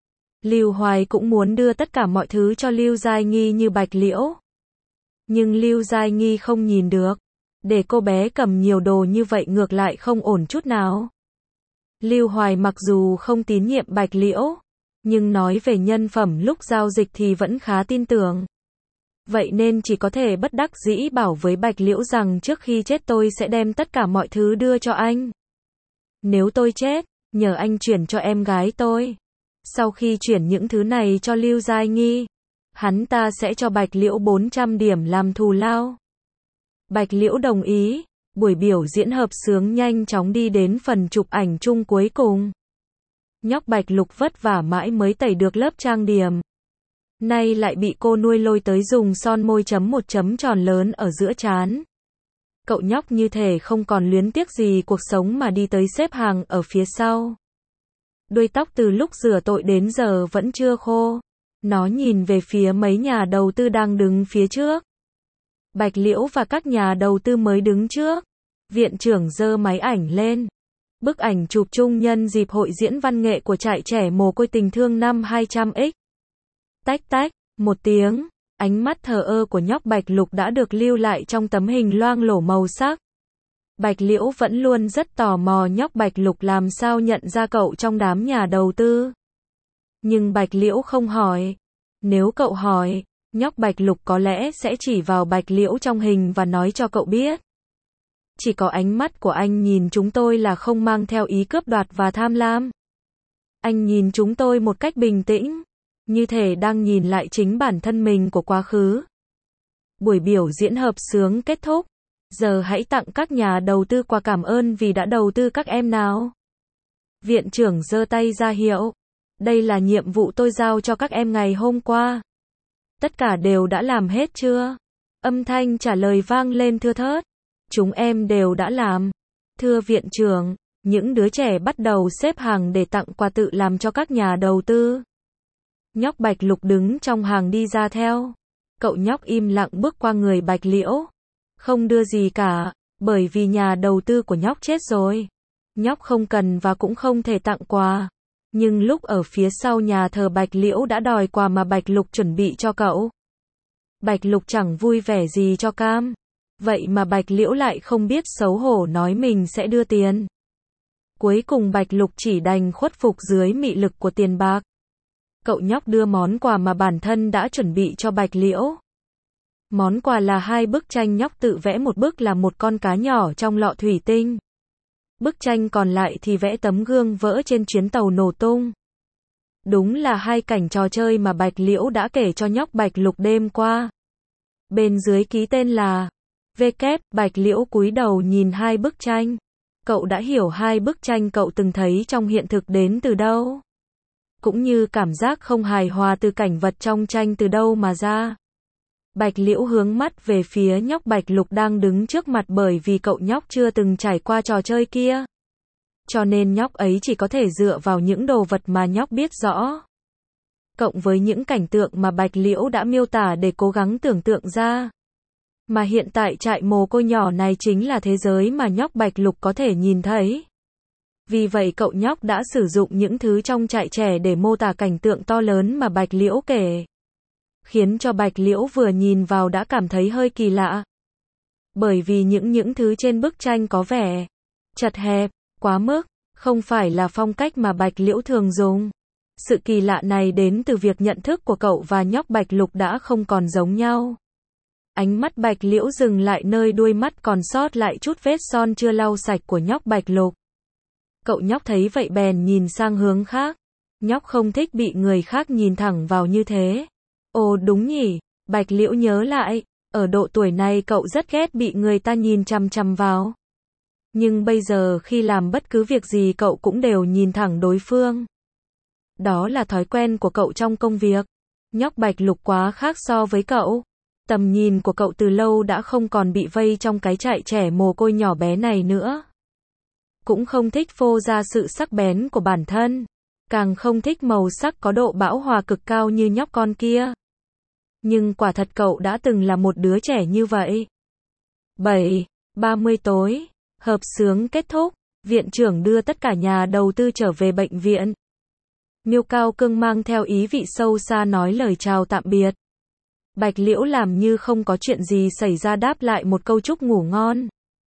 Lưu Hoài cũng muốn đưa tất cả mọi thứ cho Lưu Giai Nghi như Bạch Liễu. Nhưng Lưu Giai Nghi không nhìn được. Để cô bé cầm nhiều đồ như vậy ngược lại không ổn chút nào. Lưu Hoài mặc dù không tín nhiệm Bạch Liễu, nhưng nói về nhân phẩm lúc giao dịch thì vẫn khá tin tưởng. Vậy nên chỉ có thể bất đắc dĩ bảo với Bạch Liễu rằng trước khi chết tôi sẽ đem tất cả mọi thứ đưa cho anh. Nếu tôi chết, nhờ anh chuyển cho em gái tôi. Sau khi chuyển những thứ này cho Lưu Giai Nghi, hắn ta sẽ cho Bạch Liễu bốn trăm điểm làm thù lao. Bạch Liễu đồng ý, buổi biểu diễn hợp xướng nhanh chóng đi đến phần chụp ảnh chung cuối cùng. Nhóc Bạch Lục vất vả mãi mới tẩy được lớp trang điểm. Nay lại bị cô nuôi lôi tới dùng son môi chấm một chấm tròn lớn ở giữa trán. Cậu nhóc như thể không còn luyến tiếc gì cuộc sống mà đi tới xếp hàng ở phía sau. Đuôi tóc từ lúc rửa tội đến giờ vẫn chưa khô. Nó nhìn về phía mấy nhà đầu tư đang đứng phía trước. Bạch Liễu và các nhà đầu tư mới đứng trước. Viện trưởng giơ máy ảnh lên. Bức ảnh chụp chung nhân dịp hội diễn văn nghệ của trại trẻ mồ côi tình thương năm hai trăm x. Tách tách, một tiếng, ánh mắt thờ ơ của nhóc Bạch Lục đã được lưu lại trong tấm hình loang lổ màu sắc. Bạch Liễu vẫn luôn rất tò mò nhóc Bạch Lục làm sao nhận ra cậu trong đám nhà đầu tư. Nhưng Bạch Liễu không hỏi. Nếu cậu hỏi, nhóc Bạch Lục có lẽ sẽ chỉ vào Bạch Liễu trong hình và nói cho cậu biết. Chỉ có ánh mắt của anh nhìn chúng tôi là không mang theo ý cướp đoạt và tham lam. Anh nhìn chúng tôi một cách bình tĩnh, như thể đang nhìn lại chính bản thân mình của quá khứ. Buổi biểu diễn hợp xướng kết thúc. Giờ hãy tặng các nhà đầu tư quà cảm ơn vì đã đầu tư các em nào. Viện trưởng giơ tay ra hiệu. Đây là nhiệm vụ tôi giao cho các em ngày hôm qua. Tất cả đều đã làm hết chưa? Âm thanh trả lời vang lên thưa thớt. Chúng em đều đã làm. Thưa viện trưởng, những đứa trẻ bắt đầu xếp hàng để tặng quà tự làm cho các nhà đầu tư. Nhóc Bạch Lục đứng trong hàng đi ra theo. Cậu nhóc im lặng bước qua người Bạch Liễu. Không đưa gì cả, bởi vì nhà đầu tư của nhóc chết rồi. Nhóc không cần và cũng không thể tặng quà. Nhưng lúc ở phía sau nhà thờ Bạch Liễu đã đòi quà mà Bạch Lục chuẩn bị cho cậu. Bạch Lục chẳng vui vẻ gì cho cam. Vậy mà Bạch Liễu lại không biết xấu hổ nói mình sẽ đưa tiền. Cuối cùng Bạch Lục chỉ đành khuất phục dưới mị lực của tiền bạc. Cậu nhóc đưa món quà mà bản thân đã chuẩn bị cho Bạch Liễu. Món quà là hai bức tranh nhóc tự vẽ, một bức là một con cá nhỏ trong lọ thủy tinh. Bức tranh còn lại thì vẽ tấm gương vỡ trên chuyến tàu nổ tung. Đúng là hai cảnh trò chơi mà Bạch Liễu đã kể cho nhóc Bạch Lục đêm qua. Bên dưới ký tên là vê kép, Bạch Liễu cúi đầu nhìn hai bức tranh. Cậu đã hiểu hai bức tranh cậu từng thấy trong hiện thực đến từ đâu. Cũng như cảm giác không hài hòa từ cảnh vật trong tranh từ đâu mà ra. Bạch Liễu hướng mắt về phía nhóc Bạch Lục đang đứng trước mặt, bởi vì cậu nhóc chưa từng trải qua trò chơi kia. Cho nên nhóc ấy chỉ có thể dựa vào những đồ vật mà nhóc biết rõ. Cộng với những cảnh tượng mà Bạch Liễu đã miêu tả để cố gắng tưởng tượng ra. Mà hiện tại trại mồ côi nhỏ này chính là thế giới mà nhóc Bạch Lục có thể nhìn thấy. Vì vậy cậu nhóc đã sử dụng những thứ trong trại trẻ để mô tả cảnh tượng to lớn mà Bạch Liễu kể. Khiến cho Bạch Liễu vừa nhìn vào đã cảm thấy hơi kỳ lạ. Bởi vì những những thứ trên bức tranh có vẻ chật hẹp, quá mức, không phải là phong cách mà Bạch Liễu thường dùng. Sự kỳ lạ này đến từ việc nhận thức của cậu và nhóc Bạch Lục đã không còn giống nhau. Ánh mắt Bạch Liễu dừng lại nơi đuôi mắt còn sót lại chút vết son chưa lau sạch của nhóc Bạch Lục. Cậu nhóc thấy vậy bèn nhìn sang hướng khác. Nhóc không thích bị người khác nhìn thẳng vào như thế. Ồ đúng nhỉ, Bạch Liễu nhớ lại, ở độ tuổi này cậu rất ghét bị người ta nhìn chằm chằm vào. Nhưng bây giờ khi làm bất cứ việc gì cậu cũng đều nhìn thẳng đối phương. Đó là thói quen của cậu trong công việc. Nhóc Bạch Lục quá khác so với cậu. Tầm nhìn của cậu từ lâu đã không còn bị vây trong cái trại trẻ mồ côi nhỏ bé này nữa. Cũng không thích phô ra sự sắc bén của bản thân. Càng không thích màu sắc có độ bão hòa cực cao như nhóc con kia. Nhưng quả thật cậu đã từng là một đứa trẻ như vậy. bảy ba mươi tối, hợp xướng kết thúc, viện trưởng đưa tất cả nhà đầu tư trở về bệnh viện. Miêu Cao Cương mang theo ý vị sâu xa nói lời chào tạm biệt. Bạch Liễu làm như không có chuyện gì xảy ra đáp lại một câu chúc ngủ ngon.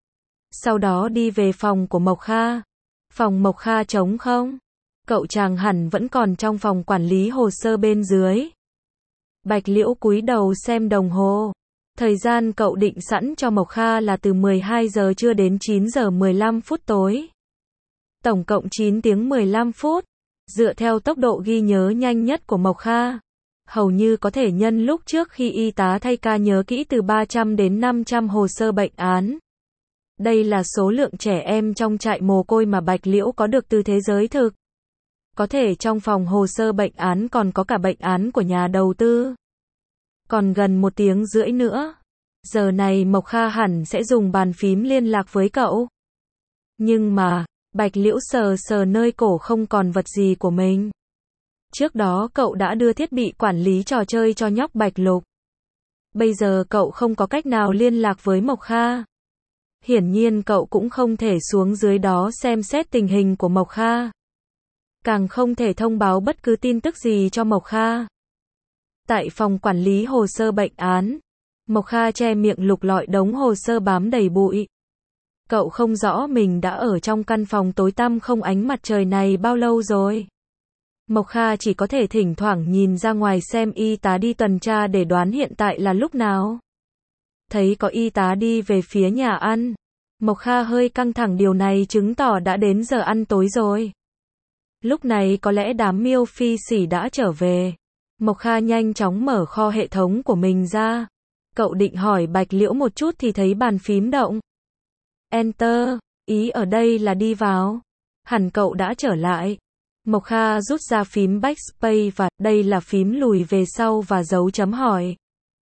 Sau đó đi về phòng của Mộc Kha. Phòng Mộc Kha trống không? Cậu chàng hẳn vẫn còn trong phòng quản lý hồ sơ bên dưới. Bạch Liễu cúi đầu xem đồng hồ. Thời gian cậu định sẵn cho Mộc Kha là từ mười hai giờ trưa đến chín giờ mười lăm phút tối. Tổng cộng chín tiếng mười lăm phút. Dựa theo tốc độ ghi nhớ nhanh nhất của Mộc Kha, hầu như có thể nhân lúc trước khi y tá thay ca nhớ kỹ từ ba trăm đến năm trăm hồ sơ bệnh án. Đây là số lượng trẻ em trong trại mồ côi mà Bạch Liễu có được từ thế giới thực. Có thể trong phòng hồ sơ bệnh án còn có cả bệnh án của nhà đầu tư. Còn gần một tiếng rưỡi nữa. Giờ này Mộc Kha hẳn sẽ dùng bàn phím liên lạc với cậu. Nhưng mà, Bạch Liễu sờ sờ nơi cổ không còn vật gì của mình. Trước đó cậu đã đưa thiết bị quản lý trò chơi cho nhóc Bạch Lục. Bây giờ cậu không có cách nào liên lạc với Mộc Kha. Hiển nhiên cậu cũng không thể xuống dưới đó xem xét tình hình của Mộc Kha. Càng không thể thông báo bất cứ tin tức gì cho Mộc Kha. Tại phòng quản lý hồ sơ bệnh án, Mộc Kha che miệng lục lọi đống hồ sơ bám đầy bụi. Cậu không rõ mình đã ở trong căn phòng tối tăm không ánh mặt trời này bao lâu rồi. Mộc Kha chỉ có thể thỉnh thoảng nhìn ra ngoài xem y tá đi tuần tra để đoán hiện tại là lúc nào. Thấy có y tá đi về phía nhà ăn, Mộc Kha hơi căng thẳng, điều này chứng tỏ đã đến giờ ăn tối rồi. Lúc này có lẽ đám miêu phi sỉ đã trở về. Mộc Kha nhanh chóng mở kho hệ thống của mình ra. Cậu định hỏi Bạch Liễu một chút thì thấy bàn phím động. Enter, ý ở đây là đi vào. Hẳn cậu đã trở lại. Mộc Kha rút ra phím Backspace và đây là phím lùi về sau và dấu chấm hỏi.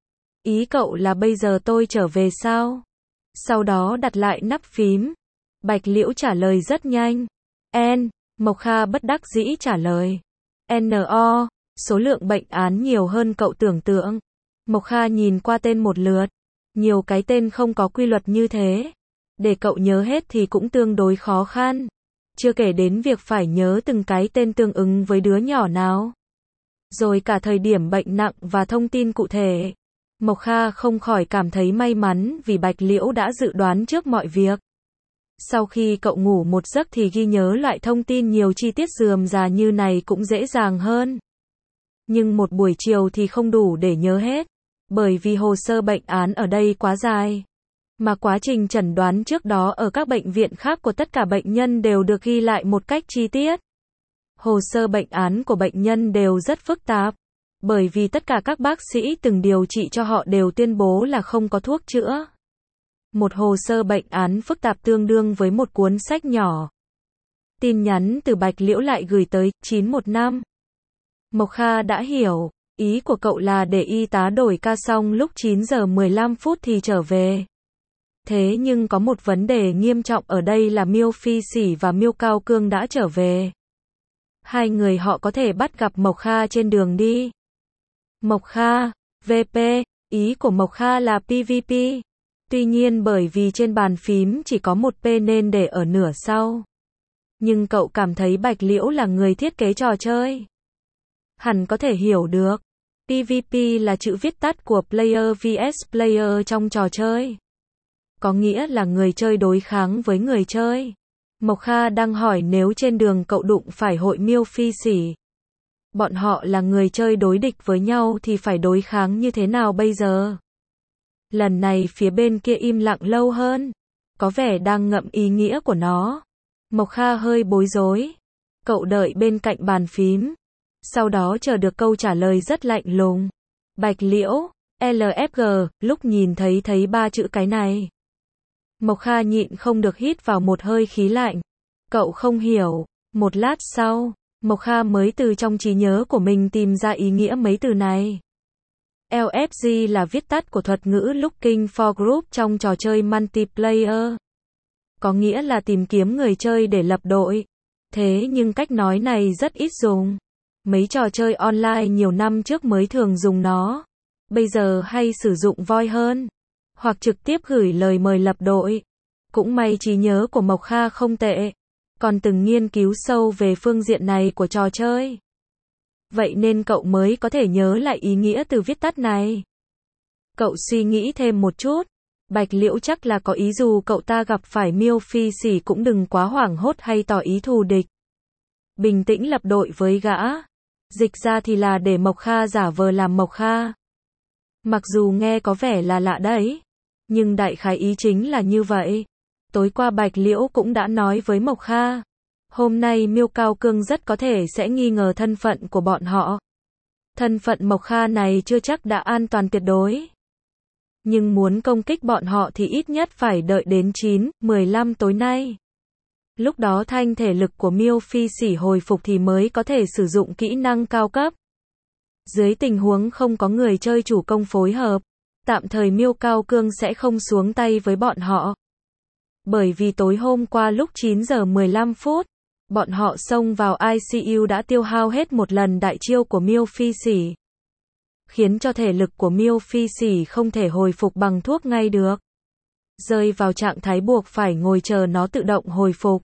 Ý cậu là bây giờ tôi trở về sao? Sau đó đặt lại nắp phím. Bạch Liễu trả lời rất nhanh. N, Mộc Kha bất đắc dĩ trả lời. N O, số lượng bệnh án nhiều hơn cậu tưởng tượng. Mộc Kha nhìn qua tên một lượt. Nhiều cái tên không có quy luật như thế. Để cậu nhớ hết thì cũng tương đối khó khăn. Chưa kể đến việc phải nhớ từng cái tên tương ứng với đứa nhỏ nào. Rồi cả thời điểm bệnh nặng và thông tin cụ thể. Mộc Kha không khỏi cảm thấy may mắn vì Bạch Liễu đã dự đoán trước mọi việc. Sau khi cậu ngủ một giấc thì ghi nhớ lại thông tin nhiều chi tiết rườm rà như này cũng dễ dàng hơn. Nhưng một buổi chiều thì không đủ để nhớ hết, bởi vì hồ sơ bệnh án ở đây quá dài. Mà quá trình chẩn đoán trước đó ở các bệnh viện khác của tất cả bệnh nhân đều được ghi lại một cách chi tiết. Hồ sơ bệnh án của bệnh nhân đều rất phức tạp, bởi vì tất cả các bác sĩ từng điều trị cho họ đều tuyên bố là không có thuốc chữa. Một hồ sơ bệnh án phức tạp tương đương với một cuốn sách nhỏ. Tin nhắn từ Bạch Liễu lại gửi tới chín một năm. Mộc Kha đã hiểu, ý của cậu là để y tá đổi ca xong lúc chín giờ mười lăm phút thì trở về. Thế nhưng có một vấn đề nghiêm trọng ở đây là Miêu Phi Sỉ và Miêu Cao Cương đã trở về. Hai người họ có thể bắt gặp Mộc Kha trên đường đi. Mộc Kha, vê pê, ý của Mộc Kha là pê vê pê. Tuy nhiên bởi vì trên bàn phím chỉ có một P nên để ở nửa sau. Nhưng cậu cảm thấy Bạch Liễu là người thiết kế trò chơi. Hẳn có thể hiểu được. pê vê pê là chữ viết tắt của Player vs Player trong trò chơi. Có nghĩa là người chơi đối kháng với người chơi. Mộc Kha đang hỏi nếu trên đường cậu đụng phải hội Miêu Phi Sỉ. Bọn họ là người chơi đối địch với nhau thì phải đối kháng như thế nào bây giờ? Lần này phía bên kia im lặng lâu hơn. Có vẻ đang ngậm ý nghĩa của nó. Mộc Kha hơi bối rối. Cậu đợi bên cạnh bàn phím. Sau đó chờ được câu trả lời rất lạnh lùng. Bạch Liễu, lờ ép giê, lúc nhìn thấy thấy ba chữ cái này. Mộc Kha nhịn không được hít vào một hơi khí lạnh. Cậu không hiểu. Một lát sau, Mộc Kha mới từ trong trí nhớ của mình tìm ra ý nghĩa mấy từ này. lờ ép giê là viết tắt của thuật ngữ Looking for Group trong trò chơi multiplayer. Có nghĩa là tìm kiếm người chơi để lập đội. Thế nhưng cách nói này rất ít dùng. Mấy trò chơi online nhiều năm trước mới thường dùng nó. Bây giờ hay sử dụng voi hơn. Hoặc trực tiếp gửi lời mời lập đội. Cũng may trí nhớ của Mộc Kha không tệ. Còn từng nghiên cứu sâu về phương diện này của trò chơi. Vậy nên cậu mới có thể nhớ lại ý nghĩa từ viết tắt này. Cậu suy nghĩ thêm một chút. Bạch Liễu chắc là có ý dù cậu ta gặp phải Miêu Phi Sỉ cũng đừng quá hoảng hốt hay tỏ ý thù địch. Bình tĩnh lập đội với gã. Dịch ra thì là để Mộc Kha giả vờ làm Mộc Kha. Mặc dù nghe có vẻ là lạ đấy. Nhưng đại khái ý chính là như vậy. Tối qua Bạch Liễu cũng đã nói với Mộc Kha. Hôm nay Miêu Cao Cương rất có thể sẽ nghi ngờ thân phận của bọn họ. Thân phận Mộc Kha này chưa chắc đã an toàn tuyệt đối. Nhưng muốn công kích bọn họ thì ít nhất phải đợi đến chín, mười lăm tối nay. Lúc đó thanh thể lực của Miêu Phi Sỉ hồi phục thì mới có thể sử dụng kỹ năng cao cấp. Dưới tình huống không có người chơi chủ công phối hợp, tạm thời Miêu Cao Cương sẽ không xuống tay với bọn họ. Bởi vì tối hôm qua lúc chín giờ mười lăm phút, bọn họ xông vào i xê u đã tiêu hao hết một lần đại chiêu của Miêu Phi Sỉ. Khiến cho thể lực của Miêu Phi Sỉ không thể hồi phục bằng thuốc ngay được. Rơi vào trạng thái buộc phải ngồi chờ nó tự động hồi phục.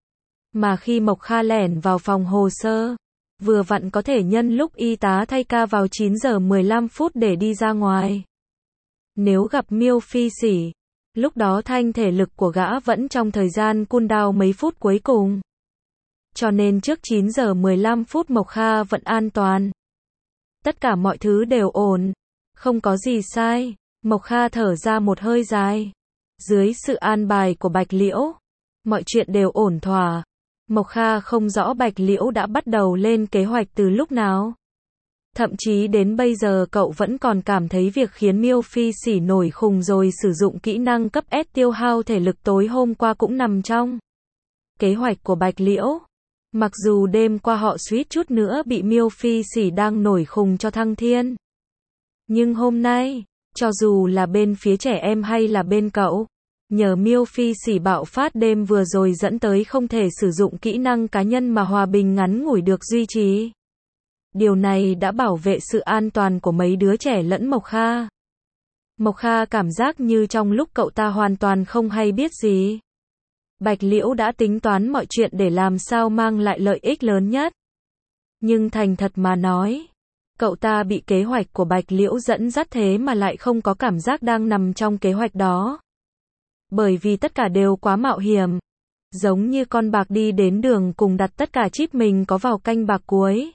Mà khi Mộc Kha lẻn vào phòng hồ sơ, vừa vặn có thể nhân lúc y tá thay ca vào chín giờ mười lăm phút để đi ra ngoài. Nếu gặp Miêu Phi Sỉ, lúc đó thanh thể lực của gã vẫn trong thời gian cooldown mấy phút cuối cùng. Cho nên trước chín giờ mười lăm phút Mộc Kha vẫn an toàn. Tất cả mọi thứ đều ổn. Không có gì sai. Mộc Kha thở ra một hơi dài. Dưới sự an bài của Bạch Liễu, mọi chuyện đều ổn thỏa. Mộc Kha không rõ Bạch Liễu đã bắt đầu lên kế hoạch từ lúc nào. Thậm chí đến bây giờ cậu vẫn còn cảm thấy việc khiến Miêu Phi Sỉ nổi khùng rồi sử dụng kỹ năng cấp S tiêu hao thể lực tối hôm qua cũng nằm trong kế hoạch của Bạch Liễu. Mặc dù đêm qua họ suýt chút nữa bị Miêu Phi Sỉ đang nổi khùng cho thăng thiên. Nhưng hôm nay, cho dù là bên phía trẻ em hay là bên cậu, nhờ Miêu Phi Sỉ bạo phát đêm vừa rồi dẫn tới không thể sử dụng kỹ năng cá nhân mà hòa bình ngắn ngủi được duy trì. Điều này đã bảo vệ sự an toàn của mấy đứa trẻ lẫn Mộc Kha. Mộc Kha cảm giác như trong lúc cậu ta hoàn toàn không hay biết gì. Bạch Liễu đã tính toán mọi chuyện để làm sao mang lại lợi ích lớn nhất. Nhưng thành thật mà nói, cậu ta bị kế hoạch của Bạch Liễu dẫn dắt thế mà lại không có cảm giác đang nằm trong kế hoạch đó. Bởi vì tất cả đều quá mạo hiểm. Giống như con bạc đi đến đường cùng đặt tất cả chip mình có vào canh bạc cuối.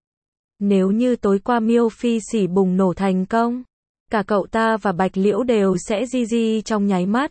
Nếu như tối qua Miêu Phi xỉ bùng nổ thành công, cả cậu ta và Bạch Liễu đều sẽ gi gi trong nháy mắt.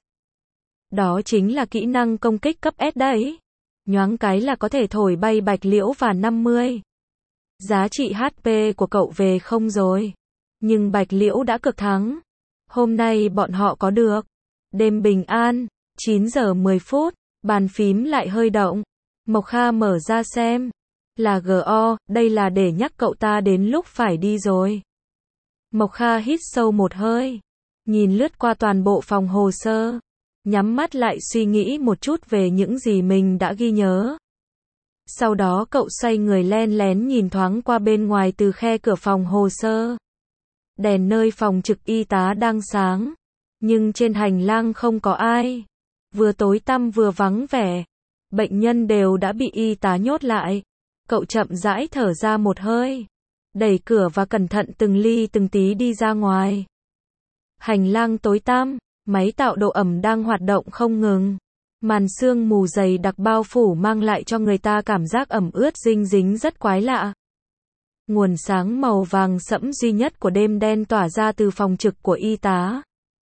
Đó chính là kỹ năng công kích cấp S đấy. Nhoáng cái là có thể thổi bay Bạch Liễu và năm mươi. Giá trị hát pê của cậu về không rồi. Nhưng Bạch Liễu đã cực thắng. Hôm nay bọn họ có được. Đêm bình an, chín giờ mười phút, bàn phím lại hơi động. Mộc Kha mở ra xem. Là giê o, đây là để nhắc cậu ta đến lúc phải đi rồi. Mộc Kha hít sâu một hơi. Nhìn lướt qua toàn bộ phòng hồ sơ. Nhắm mắt lại suy nghĩ một chút về những gì mình đã ghi nhớ. Sau đó cậu xoay người len lén nhìn thoáng qua bên ngoài từ khe cửa phòng hồ sơ. Đèn nơi phòng trực y tá đang sáng. Nhưng trên hành lang không có ai. Vừa tối tăm vừa vắng vẻ. Bệnh nhân đều đã bị y tá nhốt lại. Cậu chậm rãi thở ra một hơi. Đẩy cửa và cẩn thận từng ly từng tí đi ra ngoài. Hành lang tối tăm, máy tạo độ ẩm đang hoạt động không ngừng. Màn sương mù dày đặc bao phủ mang lại cho người ta cảm giác ẩm ướt dinh dính rất quái lạ. Nguồn sáng màu vàng sẫm duy nhất của đêm đen tỏa ra từ phòng trực của y tá.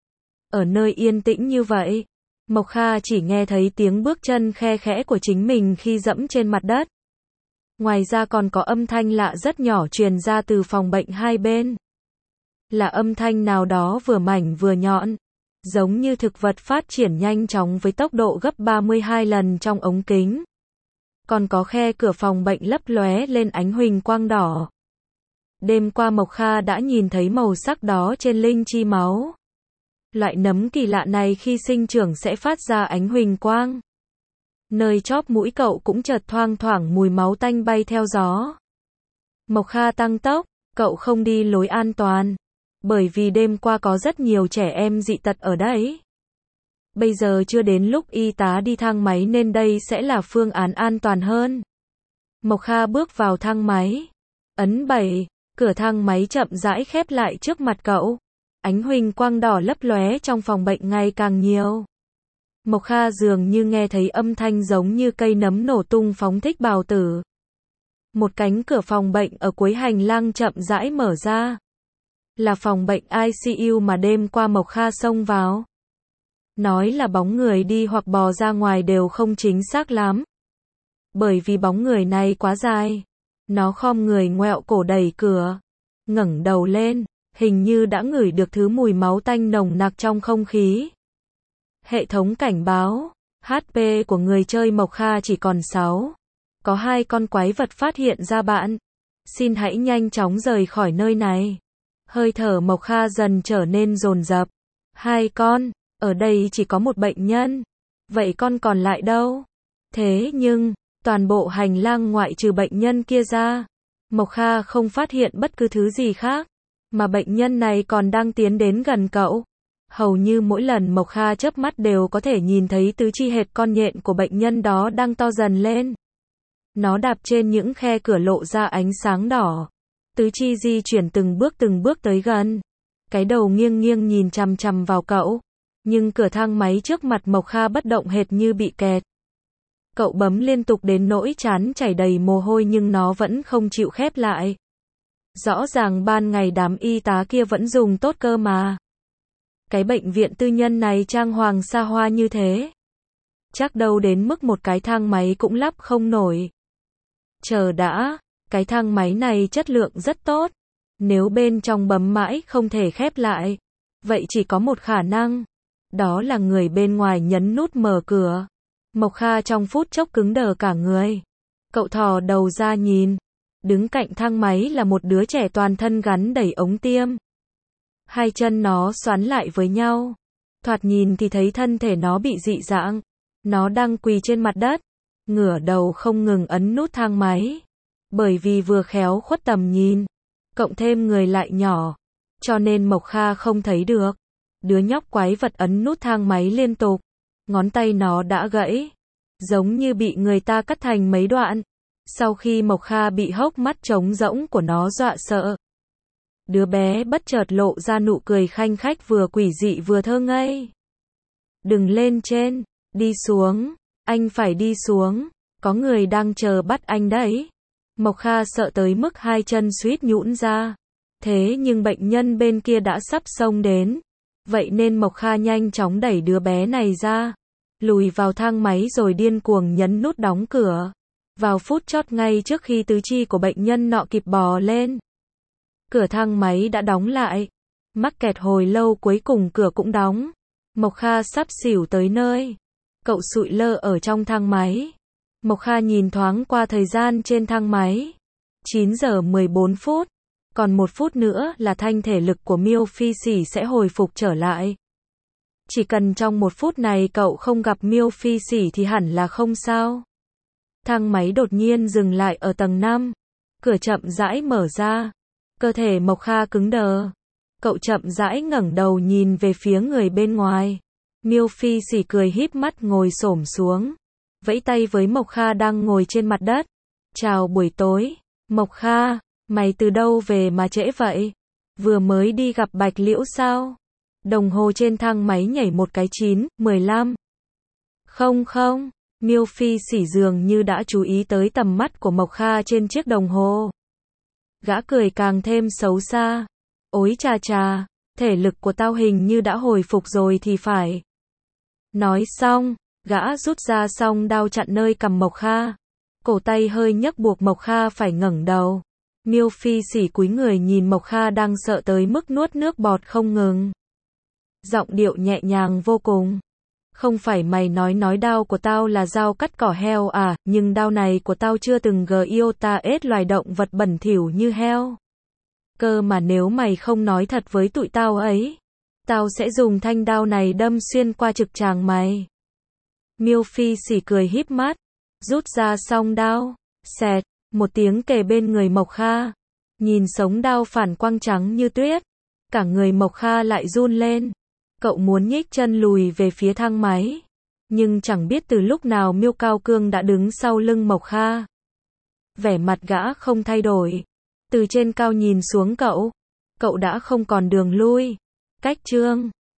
Ở nơi yên tĩnh như vậy, Mộc Kha chỉ nghe thấy tiếng bước chân khe khẽ của chính mình khi dẫm trên mặt đất. Ngoài ra còn có âm thanh lạ rất nhỏ truyền ra từ phòng bệnh hai bên. Là âm thanh nào đó vừa mảnh vừa nhọn, giống như thực vật phát triển nhanh chóng với tốc độ gấp ba mươi hai lần trong ống kính. Còn có khe cửa phòng bệnh lấp lóe lên ánh huỳnh quang đỏ. Đêm qua Mộc Kha đã nhìn thấy màu sắc đó trên linh chi máu. Loại nấm kỳ lạ này khi sinh trưởng sẽ phát ra ánh huỳnh quang. Nơi chóp mũi cậu cũng chợt thoang thoảng mùi máu tanh bay theo gió. Mộc Kha tăng tốc, cậu không đi lối an toàn. Bởi vì đêm qua có rất nhiều trẻ em dị tật ở đấy. Bây giờ chưa đến lúc y tá đi thang máy nên đây sẽ là phương án an toàn hơn. Mộc Kha bước vào thang máy. Ấn bảy, cửa thang máy chậm rãi khép lại trước mặt cậu. Ánh huỳnh quang đỏ lấp lóe trong phòng bệnh ngày càng nhiều. Mộc Kha dường như nghe thấy âm thanh giống như cây nấm nổ tung phóng thích bào tử. Một cánh cửa phòng bệnh ở cuối hành lang chậm rãi mở ra. Là phòng bệnh i xê u mà đêm qua Mộc Kha xông vào. Nói là bóng người đi hoặc bò ra ngoài đều không chính xác lắm. Bởi vì bóng người này quá dài. Nó khom người ngoẹo cổ đẩy cửa. Ngẩng đầu lên, hình như đã ngửi được thứ mùi máu tanh nồng nặc trong không khí. Hệ thống cảnh báo, hát pê của người chơi Mộc Kha chỉ còn sáu. Có hai con quái vật phát hiện ra bạn. Xin hãy nhanh chóng rời khỏi nơi này. Hơi thở Mộc Kha dần trở nên dồn dập. Hai con, ở đây chỉ có một bệnh nhân. Vậy con còn lại đâu? Thế nhưng, toàn bộ hành lang ngoại trừ bệnh nhân kia ra, Mộc Kha không phát hiện bất cứ thứ gì khác. Mà bệnh nhân này còn đang tiến đến gần cậu. Hầu như mỗi lần Mộc Kha chớp mắt đều có thể nhìn thấy tứ chi hệt con nhện của bệnh nhân đó đang to dần lên. Nó đạp trên những khe cửa lộ ra ánh sáng đỏ. Tứ chi di chuyển từng bước từng bước tới gần. Cái đầu nghiêng nghiêng nhìn chằm chằm vào cậu. Nhưng cửa thang máy trước mặt Mộc Kha bất động hệt như bị kẹt. Cậu bấm liên tục đến nỗi trán chảy đầy mồ hôi nhưng nó vẫn không chịu khép lại. Rõ ràng ban ngày đám y tá kia vẫn dùng tốt cơ mà. Cái bệnh viện tư nhân này trang hoàng xa hoa như thế. Chắc đâu đến mức một cái thang máy cũng lắp không nổi. Chờ đã, cái thang máy này chất lượng rất tốt. Nếu bên trong bấm mãi không thể khép lại, vậy chỉ có một khả năng. Đó là người bên ngoài nhấn nút mở cửa. Mộc Kha trong phút chốc cứng đờ cả người. Cậu thò đầu ra nhìn. Đứng cạnh thang máy là một đứa trẻ toàn thân gắn đầy ống tiêm. Hai chân nó xoắn lại với nhau. Thoạt nhìn thì thấy thân thể nó bị dị dạng. Nó đang quỳ trên mặt đất. Ngửa đầu không ngừng ấn nút thang máy. Bởi vì vừa khéo khuất tầm nhìn. Cộng thêm người lại nhỏ. Cho nên Mộc Kha không thấy được. Đứa nhóc quái vật ấn nút thang máy liên tục. Ngón tay nó đã gãy. Giống như bị người ta cắt thành mấy đoạn. Sau khi Mộc Kha bị hốc mắt trống rỗng của nó dọa sợ. Đứa bé bất chợt lộ ra nụ cười khanh khách vừa quỷ dị vừa thơ ngây. Đừng lên trên, đi xuống. Anh phải đi xuống, có người đang chờ bắt anh đấy. Mộc Kha sợ tới mức hai chân suýt nhũn ra. Thế nhưng bệnh nhân bên kia đã sắp xông đến. Vậy nên Mộc Kha nhanh chóng đẩy đứa bé này ra. Lùi vào thang máy rồi điên cuồng nhấn nút đóng cửa. Vào phút chót ngay trước khi tứ chi của bệnh nhân nọ kịp bò lên. Cửa thang máy đã đóng lại. Mắc kẹt hồi lâu cuối cùng cửa cũng đóng. Mộc Kha sắp xỉu tới nơi. Cậu sụi lơ ở trong thang máy. Mộc Kha nhìn thoáng qua thời gian trên thang máy. chín giờ mười bốn phút. Còn một phút nữa là thanh thể lực của Miêu Phi Sỉ sẽ hồi phục trở lại. Chỉ cần trong một phút này cậu không gặp Miêu Phi Sỉ thì hẳn là không sao. Thang máy đột nhiên dừng lại ở tầng năm. Cửa chậm rãi mở ra. Cơ thể Mộc Kha cứng đờ. Cậu chậm rãi ngẩng đầu nhìn về phía người bên ngoài. Miêu Phi Sỉ cười híp mắt ngồi xổm xuống. Vẫy tay với Mộc Kha đang ngồi trên mặt đất. Chào buổi tối. Mộc Kha, mày từ đâu về mà trễ vậy? Vừa mới đi gặp Bạch Liễu sao? Đồng hồ trên thang máy nhảy một cái chín, mười lăm. Không không, Miêu Phi Sỉ dường như đã chú ý tới tầm mắt của Mộc Kha trên chiếc đồng hồ. Gã cười càng thêm xấu xa. Ối chà chà, thể lực của tao hình như đã hồi phục rồi thì phải. Nói xong, gã rút ra song đao chặn nơi cằm Mộc Kha. Cổ tay hơi nhấc buộc Mộc Kha phải ngẩng đầu. Miêu Phi Sỉ cúi người nhìn Mộc Kha đang sợ tới mức nuốt nước bọt không ngừng. Giọng điệu nhẹ nhàng vô cùng. Không phải mày nói nói đao của tao là dao cắt cỏ heo à, nhưng đao này của tao chưa từng gờ yêu ta ết loài động vật bẩn thỉu như heo. Cơ mà nếu mày không nói thật với tụi tao ấy, tao sẽ dùng thanh đao này đâm xuyên qua trực tràng mày. Miêu Phi Sỉ cười híp mắt, rút ra song đao, xẹt, một tiếng kề bên người Mộc Kha. Nhìn sống đao phản quang trắng như tuyết, cả người Mộc Kha lại run lên. Cậu muốn nhích chân lùi về phía thang máy, nhưng chẳng biết từ lúc nào Miêu Cao Cương đã đứng sau lưng Mộc Kha. Vẻ mặt gã không thay đổi, từ trên cao nhìn xuống cậu, cậu đã không còn đường lui. Cách chương